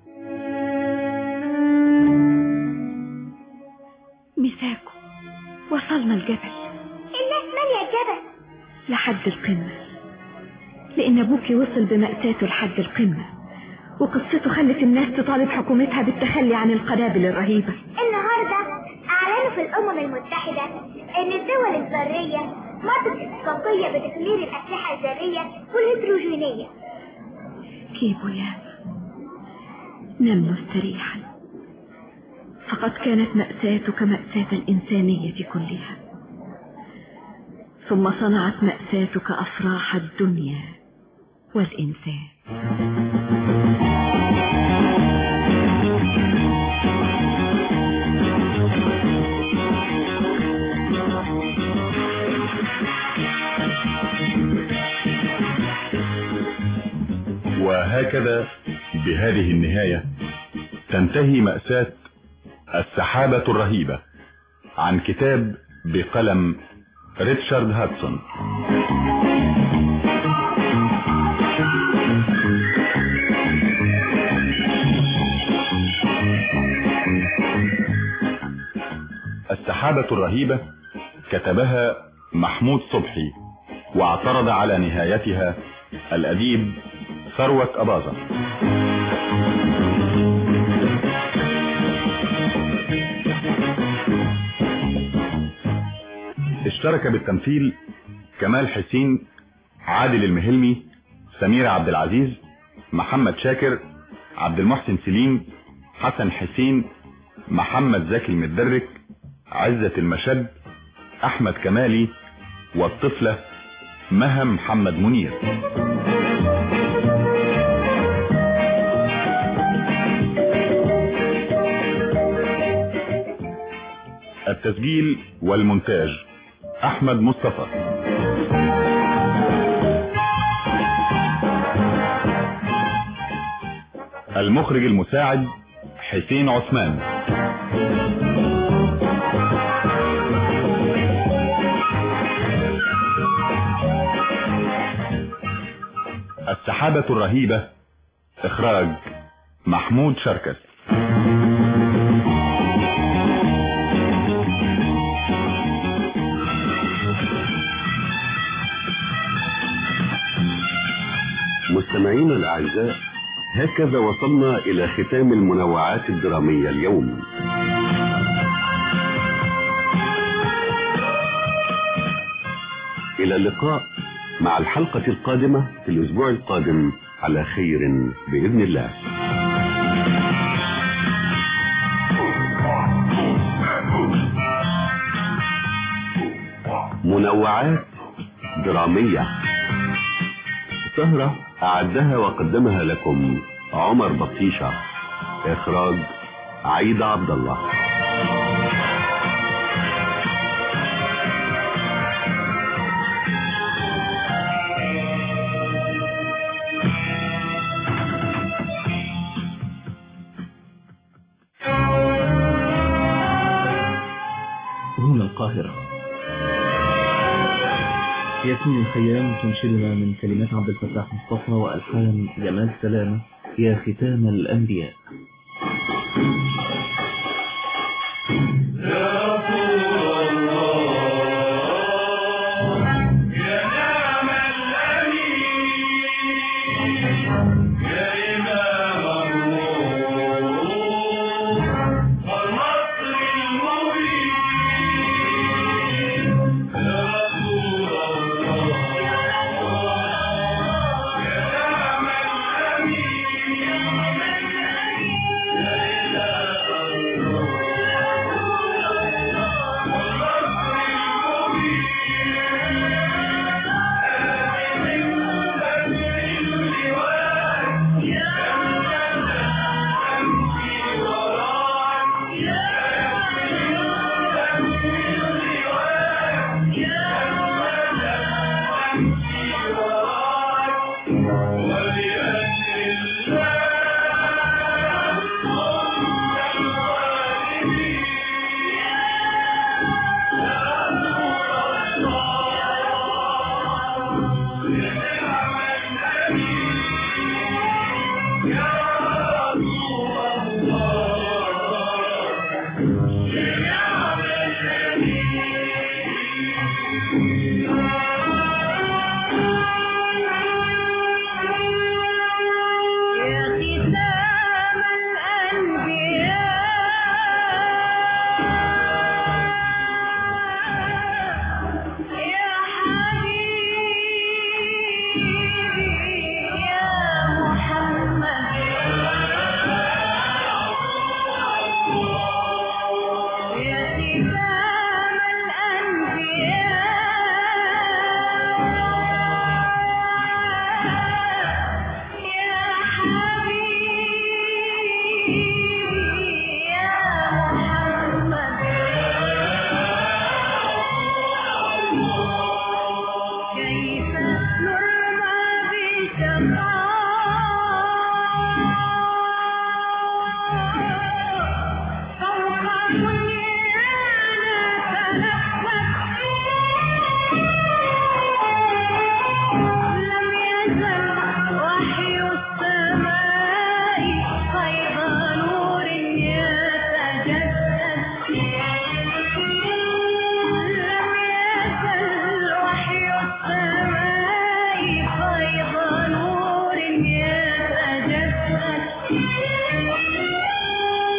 ميساكو، وصلنا الجبل. الناس مالية الجبل لحد القمة، لأن أبوكي وصل بمأساته لحد القمة، وقصته خلت الناس تطالب حكومتها بالتخلي عن القنابل الرهيبة. النهاردة أعلنوا في الأمم المتحدة إن الدول الذرية مضت اتفاقية بتدمير الأسلحة الذرية والهيدروجينية. كيبو ياما، نم مستريحا، فقد كانت مأساتك مأساة الإنسانية كلها، ثم صنعت مأساتك أفراح الدنيا والإنسان. وهكذا بهذه النهاية تنتهي مأساة السحابة الرهيبة عن كتاب بقلم ريتشارد هاتسون. السحابة الرهيبة كتبها محمود صبحي، واعترض على نهايتها الأديب ثروت أباظة. اشترك بالتمثيل كمال حسين، عادل المهلمي، سمير عبد العزيز، محمد شاكر، عبد المحسن سليم، حسن حسين، محمد زكي المدرك، عزة المشد، احمد كمالي، والطفلة مها محمد منير. التسجيل والمونتاج احمد مصطفى. المخرج المساعد حسين عثمان. السحابة الرهيبة، اخراج محمود شركس. مستمعينا الأعزاء، هكذا وصلنا إلى ختام المنوعات الدرامية اليوم. إلى اللقاء مع الحلقة القادمة في الأسبوع القادم على خير بإذن الله. منوعات درامية، سهرة أعدها وقدمها لكم عمر بطيشة، إخراج عيد عبد الله. هنا القاهرة. ياسمين الخيام تنشدنا من كلمات عبد الفتاح مصطفى وألحان جمال سلامة يا ختام الأنبياء. Yeah.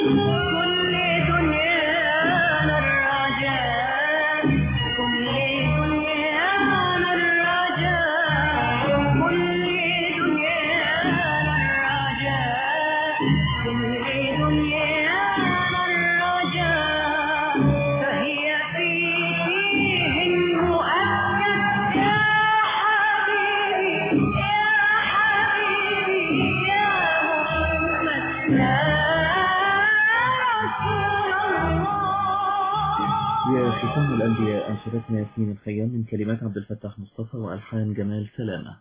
ختام الأنبياء أنشدتنا ياسمين الخيام من كلمات عبد الفتاح مصطفى وألحان جمال سلامة.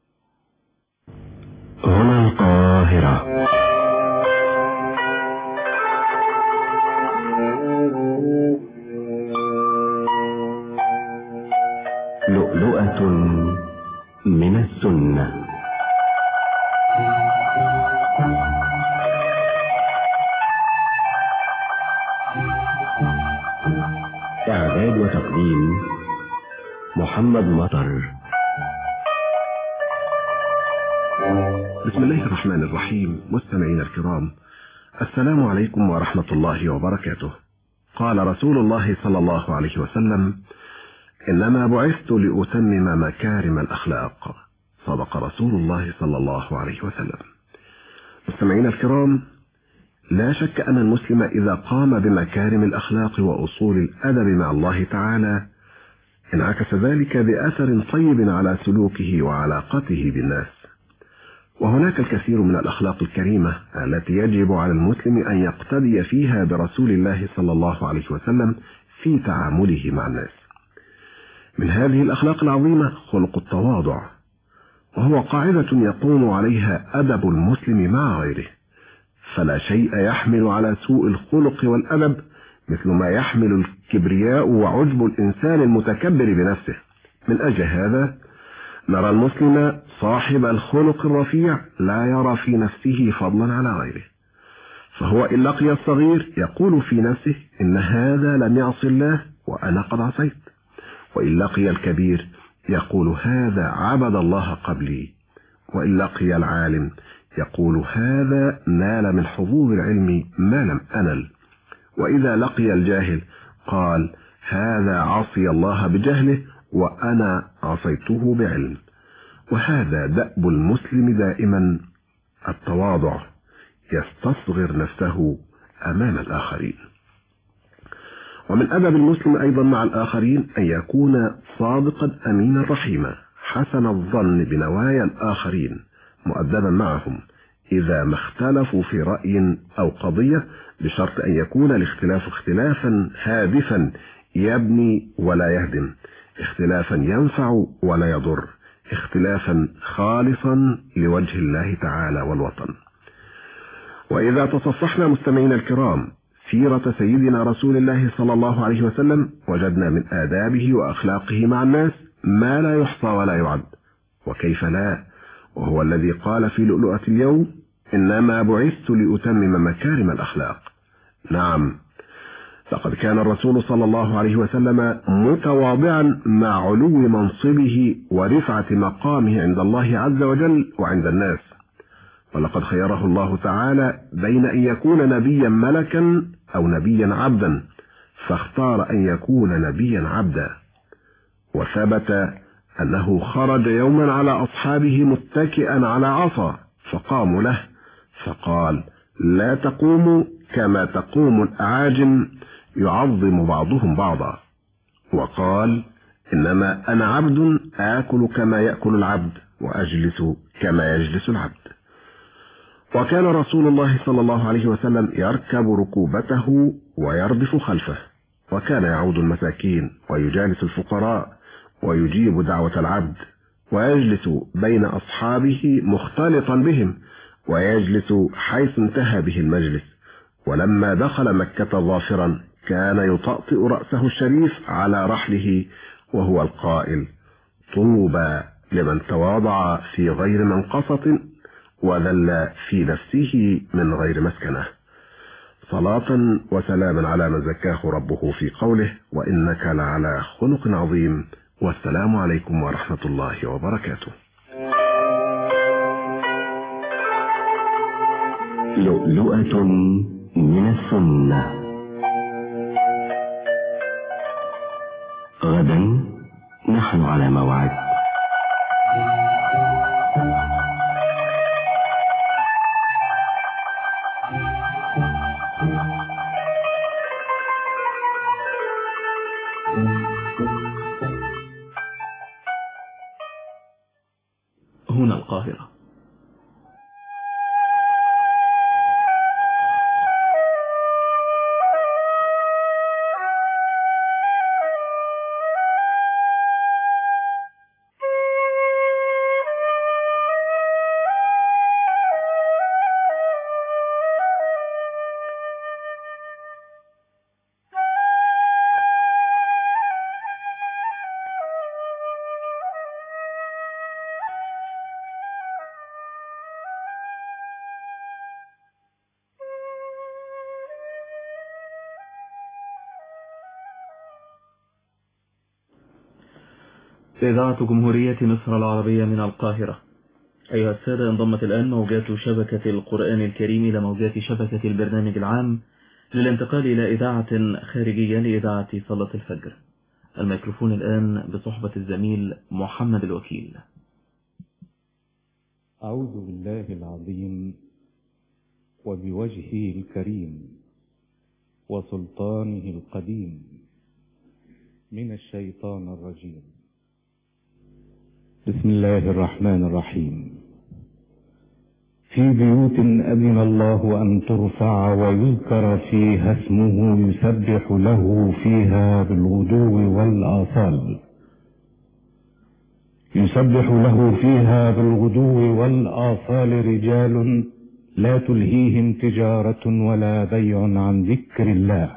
هنا القاهرة. لؤلؤة من السنة. إعداد وتقديم محمد مطر. بسم الله الرحمن الرحيم. مستمعينا الكرام، السلام عليكم ورحمة الله وبركاته. قال رسول الله صلى الله عليه وسلم: إنما بعثت لأتمم مكارم الأخلاق. صدق رسول الله صلى الله عليه وسلم. مستمعينا الكرام، لا شك أن المسلم إذا قام بمكارم الأخلاق وأصول الأدب مع الله تعالى انعكس ذلك بأثر طيب على سلوكه وعلاقته بالناس. وهناك الكثير من الأخلاق الكريمة التي يجب على المسلم أن يقتدي فيها برسول الله صلى الله عليه وسلم في تعامله مع الناس. من هذه الأخلاق العظيمة خلق التواضع، وهو قاعدة يقوم عليها أدب المسلم مع غيره، فلا شيء يحمل على سوء الخلق والأدب مثل ما يحمل الكبرياء وعجب الإنسان المتكبر بنفسه. من أجل هذا نرى المسلم صاحب الخلق الرفيع لا يرى في نفسه فضلا على غيره، فهو إن لقي الصغير يقول في نفسه إن هذا لم يعص الله وأنا قد عصيت، وإن لقي الكبير يقول هذا عبد الله قبلي، وإن لقي العالم يقول هذا نال من حظوظ العلم ما لم أنل، وإذا لقي الجاهل قال هذا عصي الله بجهله وأنا عصيته بعلم. وهذا دأب المسلم دائما، التواضع، يستصغر نفسه أمام الآخرين. ومن أدب المسلم أيضا مع الآخرين أن يكون صادقا أمينا رحيما حسن الظن بنوايا الآخرين، مؤدبا معهم إذا ما اختلفوا في رأي أو قضية، بشرط أن يكون الاختلاف اختلافا هادفا يبني ولا يهدم، اختلافا ينفع ولا يضر، اختلافا خالصا لوجه الله تعالى والوطن. وإذا تصفحنا مستمعينا الكرام سيرة سيدنا رسول الله صلى الله عليه وسلم وجدنا من آدابه وأخلاقه مع الناس ما لا يحصى ولا يعد. وكيف لا، وهو الذي قال في لؤلؤة اليوم: إنما بعثت لأتمم مكارم الأخلاق. نعم، فقد كان الرسول صلى الله عليه وسلم متواضعا مع علو منصبه ورفعة مقامه عند الله عز وجل وعند الناس، ولقد خيره الله تعالى بين أن يكون نبيا ملكا أو نبيا عبدا، فاختار أن يكون نبيا عبدا. وثبت أنه خرج يوما على أصحابه متكئا على عصا، فقاموا له فقال: لا تقوموا كما تقوم الأعاجم يعظم بعضهم بعضا. وقال: إنما أنا عبد آكل كما يأكل العبد وأجلس كما يجلس العبد. وكان رسول الله صلى الله عليه وسلم يركب ركوبته ويردف خلفه، وكان يعود المساكين ويجالس الفقراء ويجيب دعوة العبد، ويجلس بين أصحابه مختلطا بهم، ويجلس حيث انتهى به المجلس. ولما دخل مكة ظافرا كان يطأطئ رأسه الشريف على رحله وهو القائل: طوبى لمن تواضع في غير منقصة وذل في نفسه من غير مسكنة. صلاة وسلاما على من زكاه ربه في قوله: وإنك لعلى خلق عظيم. والسلام عليكم ورحمة الله وبركاته. لؤلؤة من السنة. غدا نحن على موعد. هنا القاهرة. إذاعة جمهورية مصر العربية من القاهرة. أيها السادة، انضمت الآن موجات شبكة القرآن الكريم إلى موجات شبكة البرنامج العام للانتقال إلى إذاعة خارجية لإذاعة صلاة الفجر. الميكروفون الآن بصحبة الزميل محمد الوكيل. أعوذ بالله العظيم وبوجهه الكريم وسلطانه القديم من الشيطان الرجيم. بسم الله الرحمن الرحيم. في بيوت أذن الله أن ترفع ويذكر فيها اسمه يسبح له فيها بالغدو والآصال يسبح له فيها بالغدو والآصال رجال لا تلهيهم تجارة ولا بيع عن ذكر الله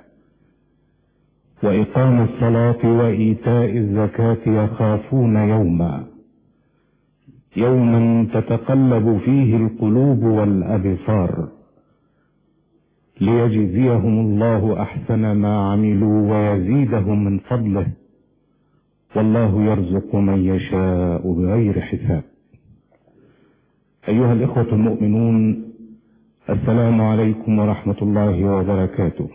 وإقام الصلاة وإيتاء الزكاة يخافون يوما يوما تتقلب فيه القلوب والأبصار ليجزيهم الله أحسن ما عملوا ويزيدهم من فضله والله يرزق من يشاء بغير حساب. أيها الإخوة المؤمنون، السلام عليكم ورحمة الله وبركاته.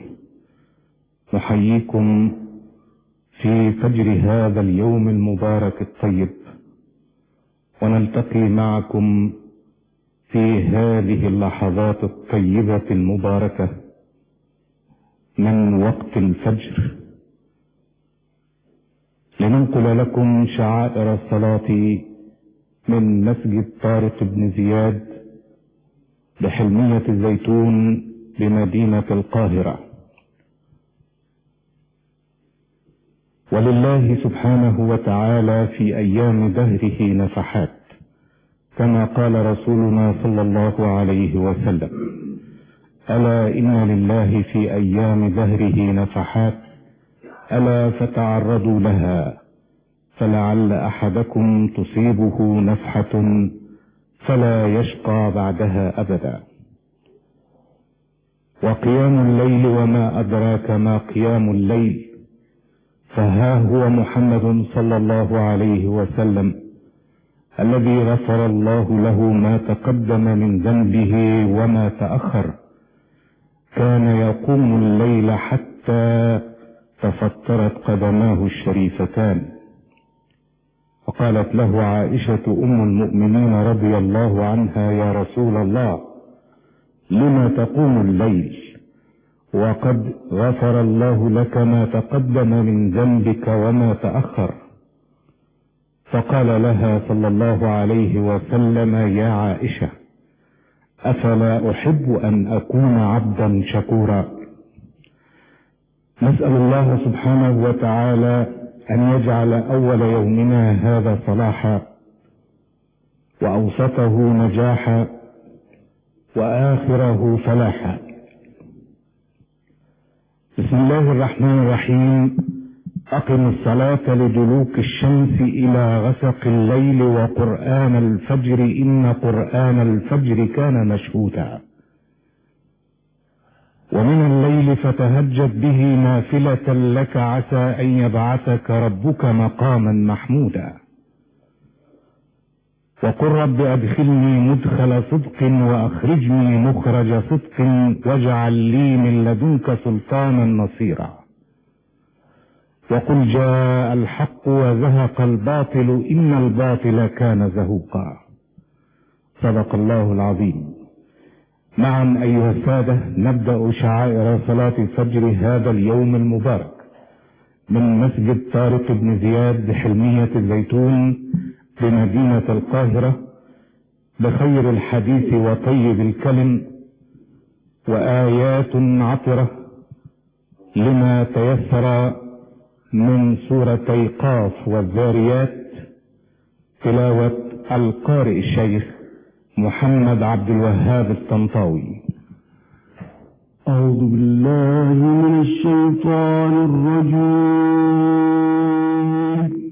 نحييكم في فجر هذا اليوم المبارك الطيب، ونلتقي معكم في هذه اللحظات الطيبة المباركة من وقت الفجر لننقل لكم شعائر الصلاة من مسجد طارق بن زياد بحلمية الزيتون بمدينة القاهرة. ولله سبحانه وتعالى في أيام دهره نفحات، كما قال رسولنا صلى الله عليه وسلم: ألا إن لله في أيام دهره نفحات ألا فتعرضوا لها فلعل أحدكم تصيبه نفحة فلا يشقى بعدها أبدا. وقيام الليل وما أدراك ما قيام الليل، فها هو محمد صلى الله عليه وسلم الذي غفر الله له ما تقدم من ذنبه وما تأخر، كان يقوم الليل حتى تفطرت قدماه الشريفتان. فقالت له عائشة أم المؤمنين رضي الله عنها: يا رسول الله، لما تقوم الليل وقد غفر الله لك ما تقدم من ذنبك وما تأخر؟ فقال لها صلى الله عليه وسلم: يا عائشة، أفلا أحب أن أكون عبدا شكورا؟ نسأل الله سبحانه وتعالى أن يجعل أول يومنا هذا صلاحا، وأوسطه نجاحا، وآخره فلاحا. بسم الله الرحمن الرحيم. أقم الصلاة لدلوك الشمس إلى غسق الليل وقرآن الفجر إن قرآن الفجر كان مشهودا. ومن الليل فتهجد به نافلة لك عسى أن يبعثك ربك مقاما محمودا. وقل رب أدخلني مدخل صدق وأخرجني مخرج صدق واجعل لي من لدنك سلطانا نصيرا. وقل جاء الحق وزهق الباطل إن الباطل كان زهوقا. صدق الله العظيم. معا أيها السادة نبدأ شعائر صلاة الفجر هذا اليوم المبارك من مسجد طارق بن زياد بحلمية الزيتون بمدينة القاهرة بخير الحديث وطيب الكلم وآيات عطرة لما تيسر من سورتي قاف والذاريات، تلاوة القارئ الشيخ محمد عبد الوهاب الطنطاوي. أعوذ بالله من الشيطان الرجيم.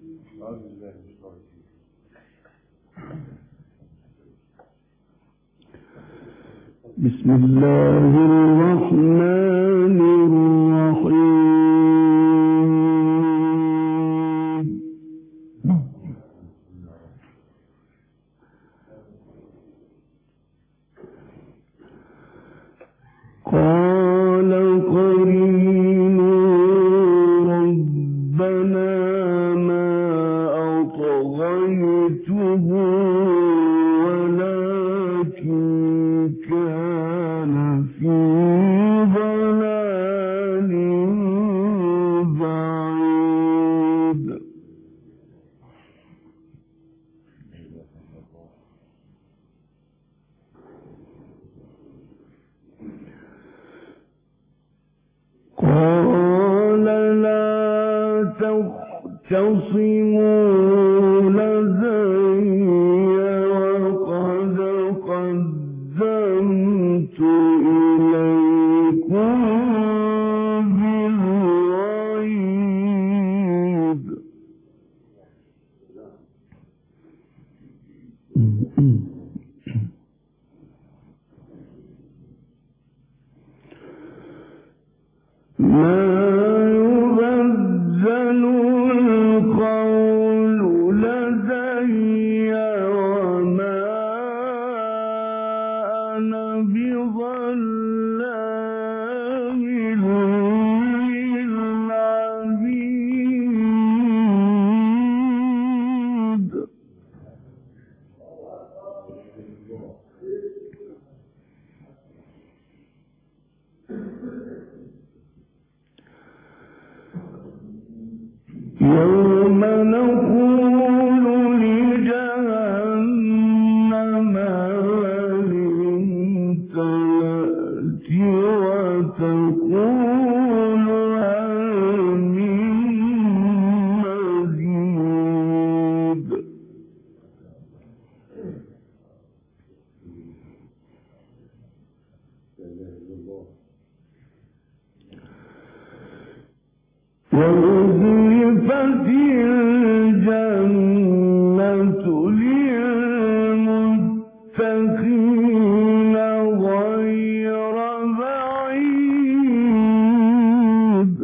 بسم الله الرحمن الرحيم. قال قرين ربنا ما أطغيته ولكن كان في ضلال بعيد. قال لا تختصموا لدي وقد قدمت إليكم بالوعيد. ما يبدل القول لدي وما أنا بظلام للعبيد. يوم نقول لجهنم هل امتلأت وتقول هل من مزيد. وأزلفت الجنة للمتقين غير بعيد.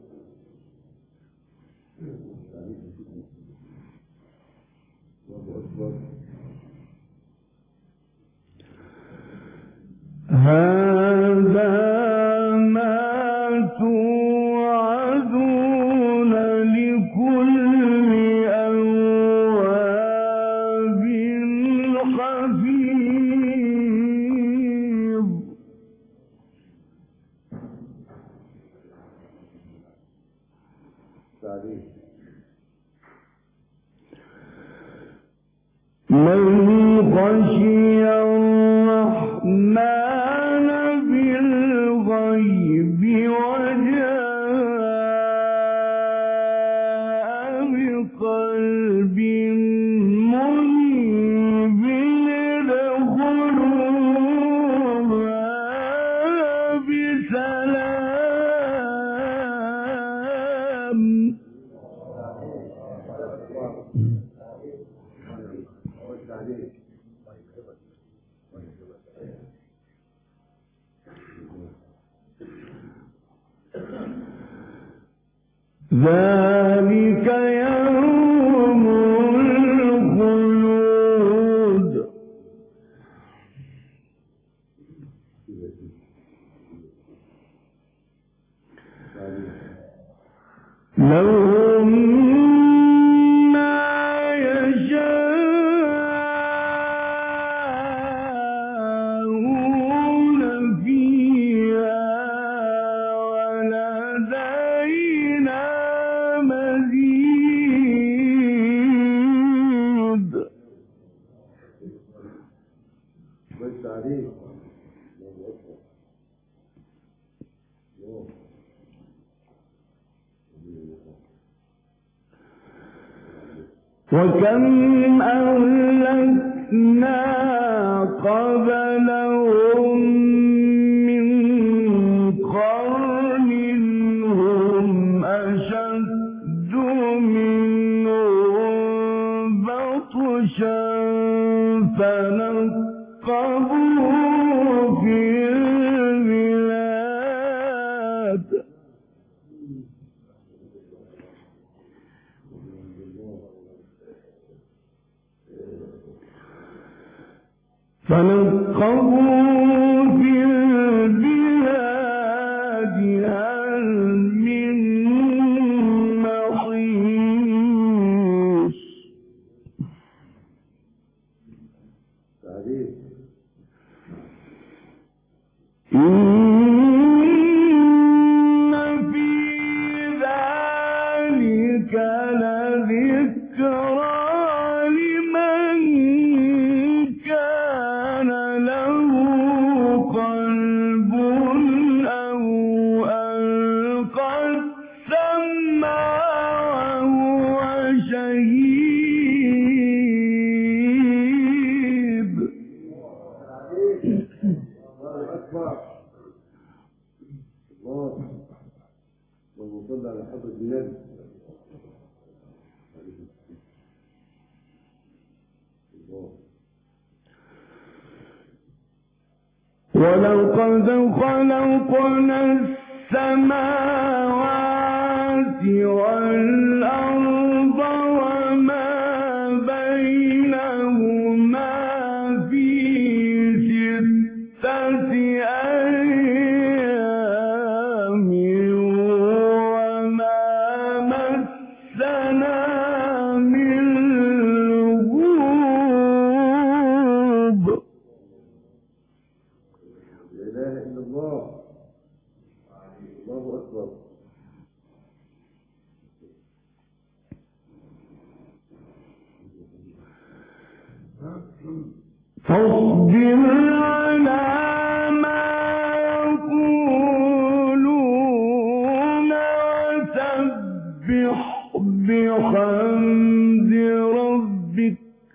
هذا ما توعدون لكل أواب حفيظ. من خشي الرحمن بالغيب وجاء بقلب منيب ادخلوها بسلام. ذلك يوم الخلود لهم ما يشاءون فيها ولدينا مزيد. وكم أهلكنا قبلهم من قرن هم أشد منهم بطشا فنقبوا في البلاد. فنقبوا في البلاد هل من محيص. إن في ذلك لذكرى لمن كان له قلب أو ألقى السمع وهو شهيد. اللهم صل على حضرة النبي. ولقد خلقنا السماوات والأرض وما بينهما في ستة أيام وما مسنا من لغوب. لا إله إلا الله. الله أكبر. فاصبر على ما يقولون وسبح بحمد ربك.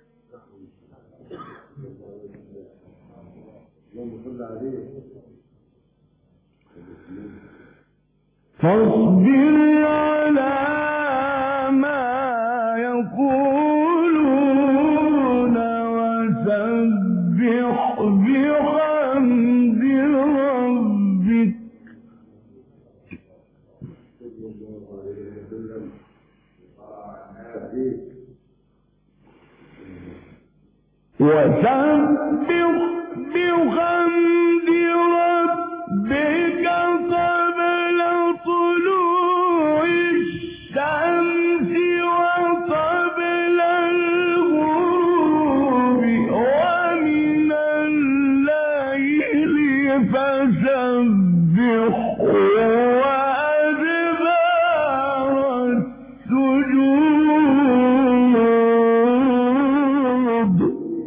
فاصبر على ما يقولون وسبح بحمد ربك. وسبح بحمد ربك قبل طلوع الشمس وقبل الغروب ومن الليل فسبح وأدبار السجود.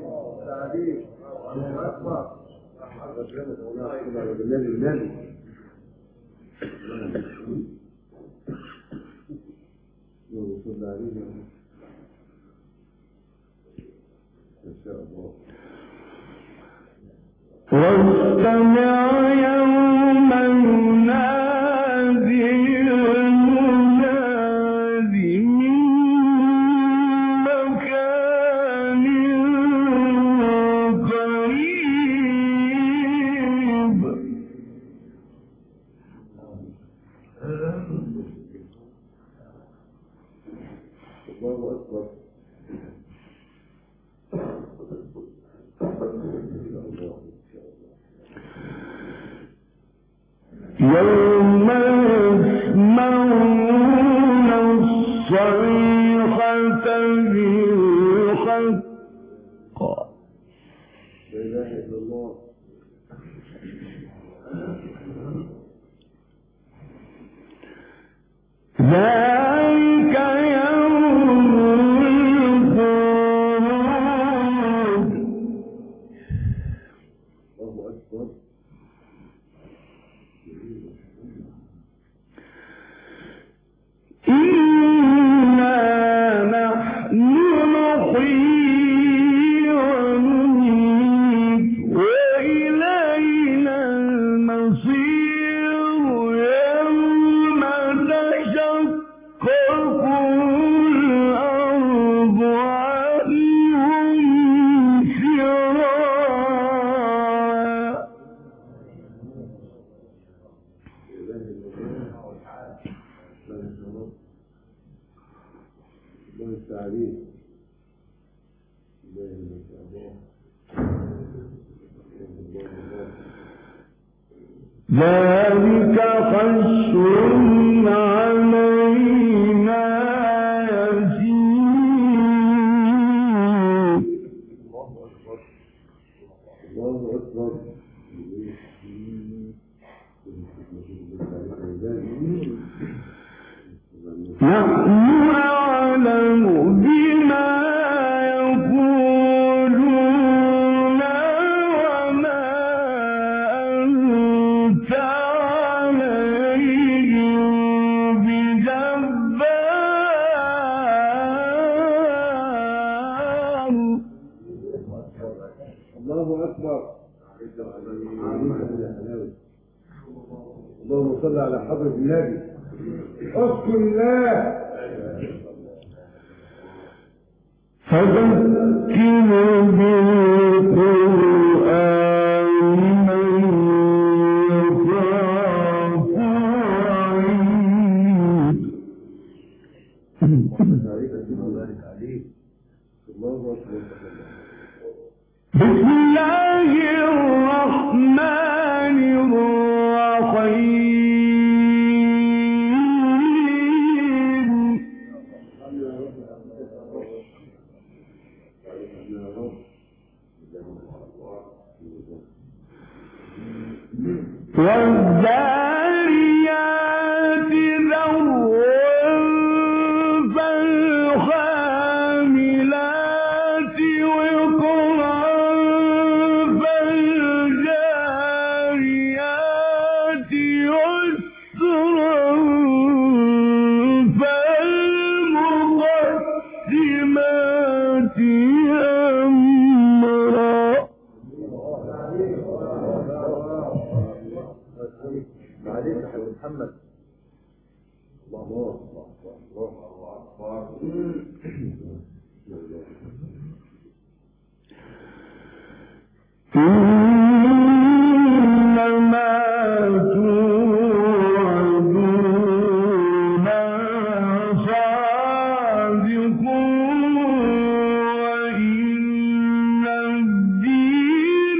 واستمع يوم ينادي المنادي من مكان قريب. الله أكبر. يوم يسمعون ذلك يوم الخروج. إنا نحن نحيي ونميت وإلينا المصير يوم تشقق الأرض عنهم سراعا. ذلك خشر علينا يسير. الله أكبر. نحن أعلم بما يقولون وما أنت عليهم بجبار. الله أكبر. اللهم صل على حضرة النبي. اذكر الله. فذكر بالقرآن من يخاف وعيد. بسم الله الرحمن الرحيم. والذاريات ذروا فالحاملات وقرا فالجاريات يسرا فالمقسمات أمرا. عليك يا محمد. الله الله أكبر. إنما توعدون صادق وإن الدين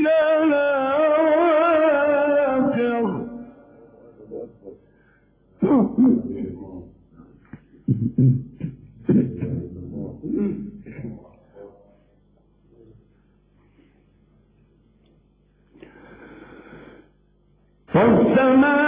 لواقع. والسماء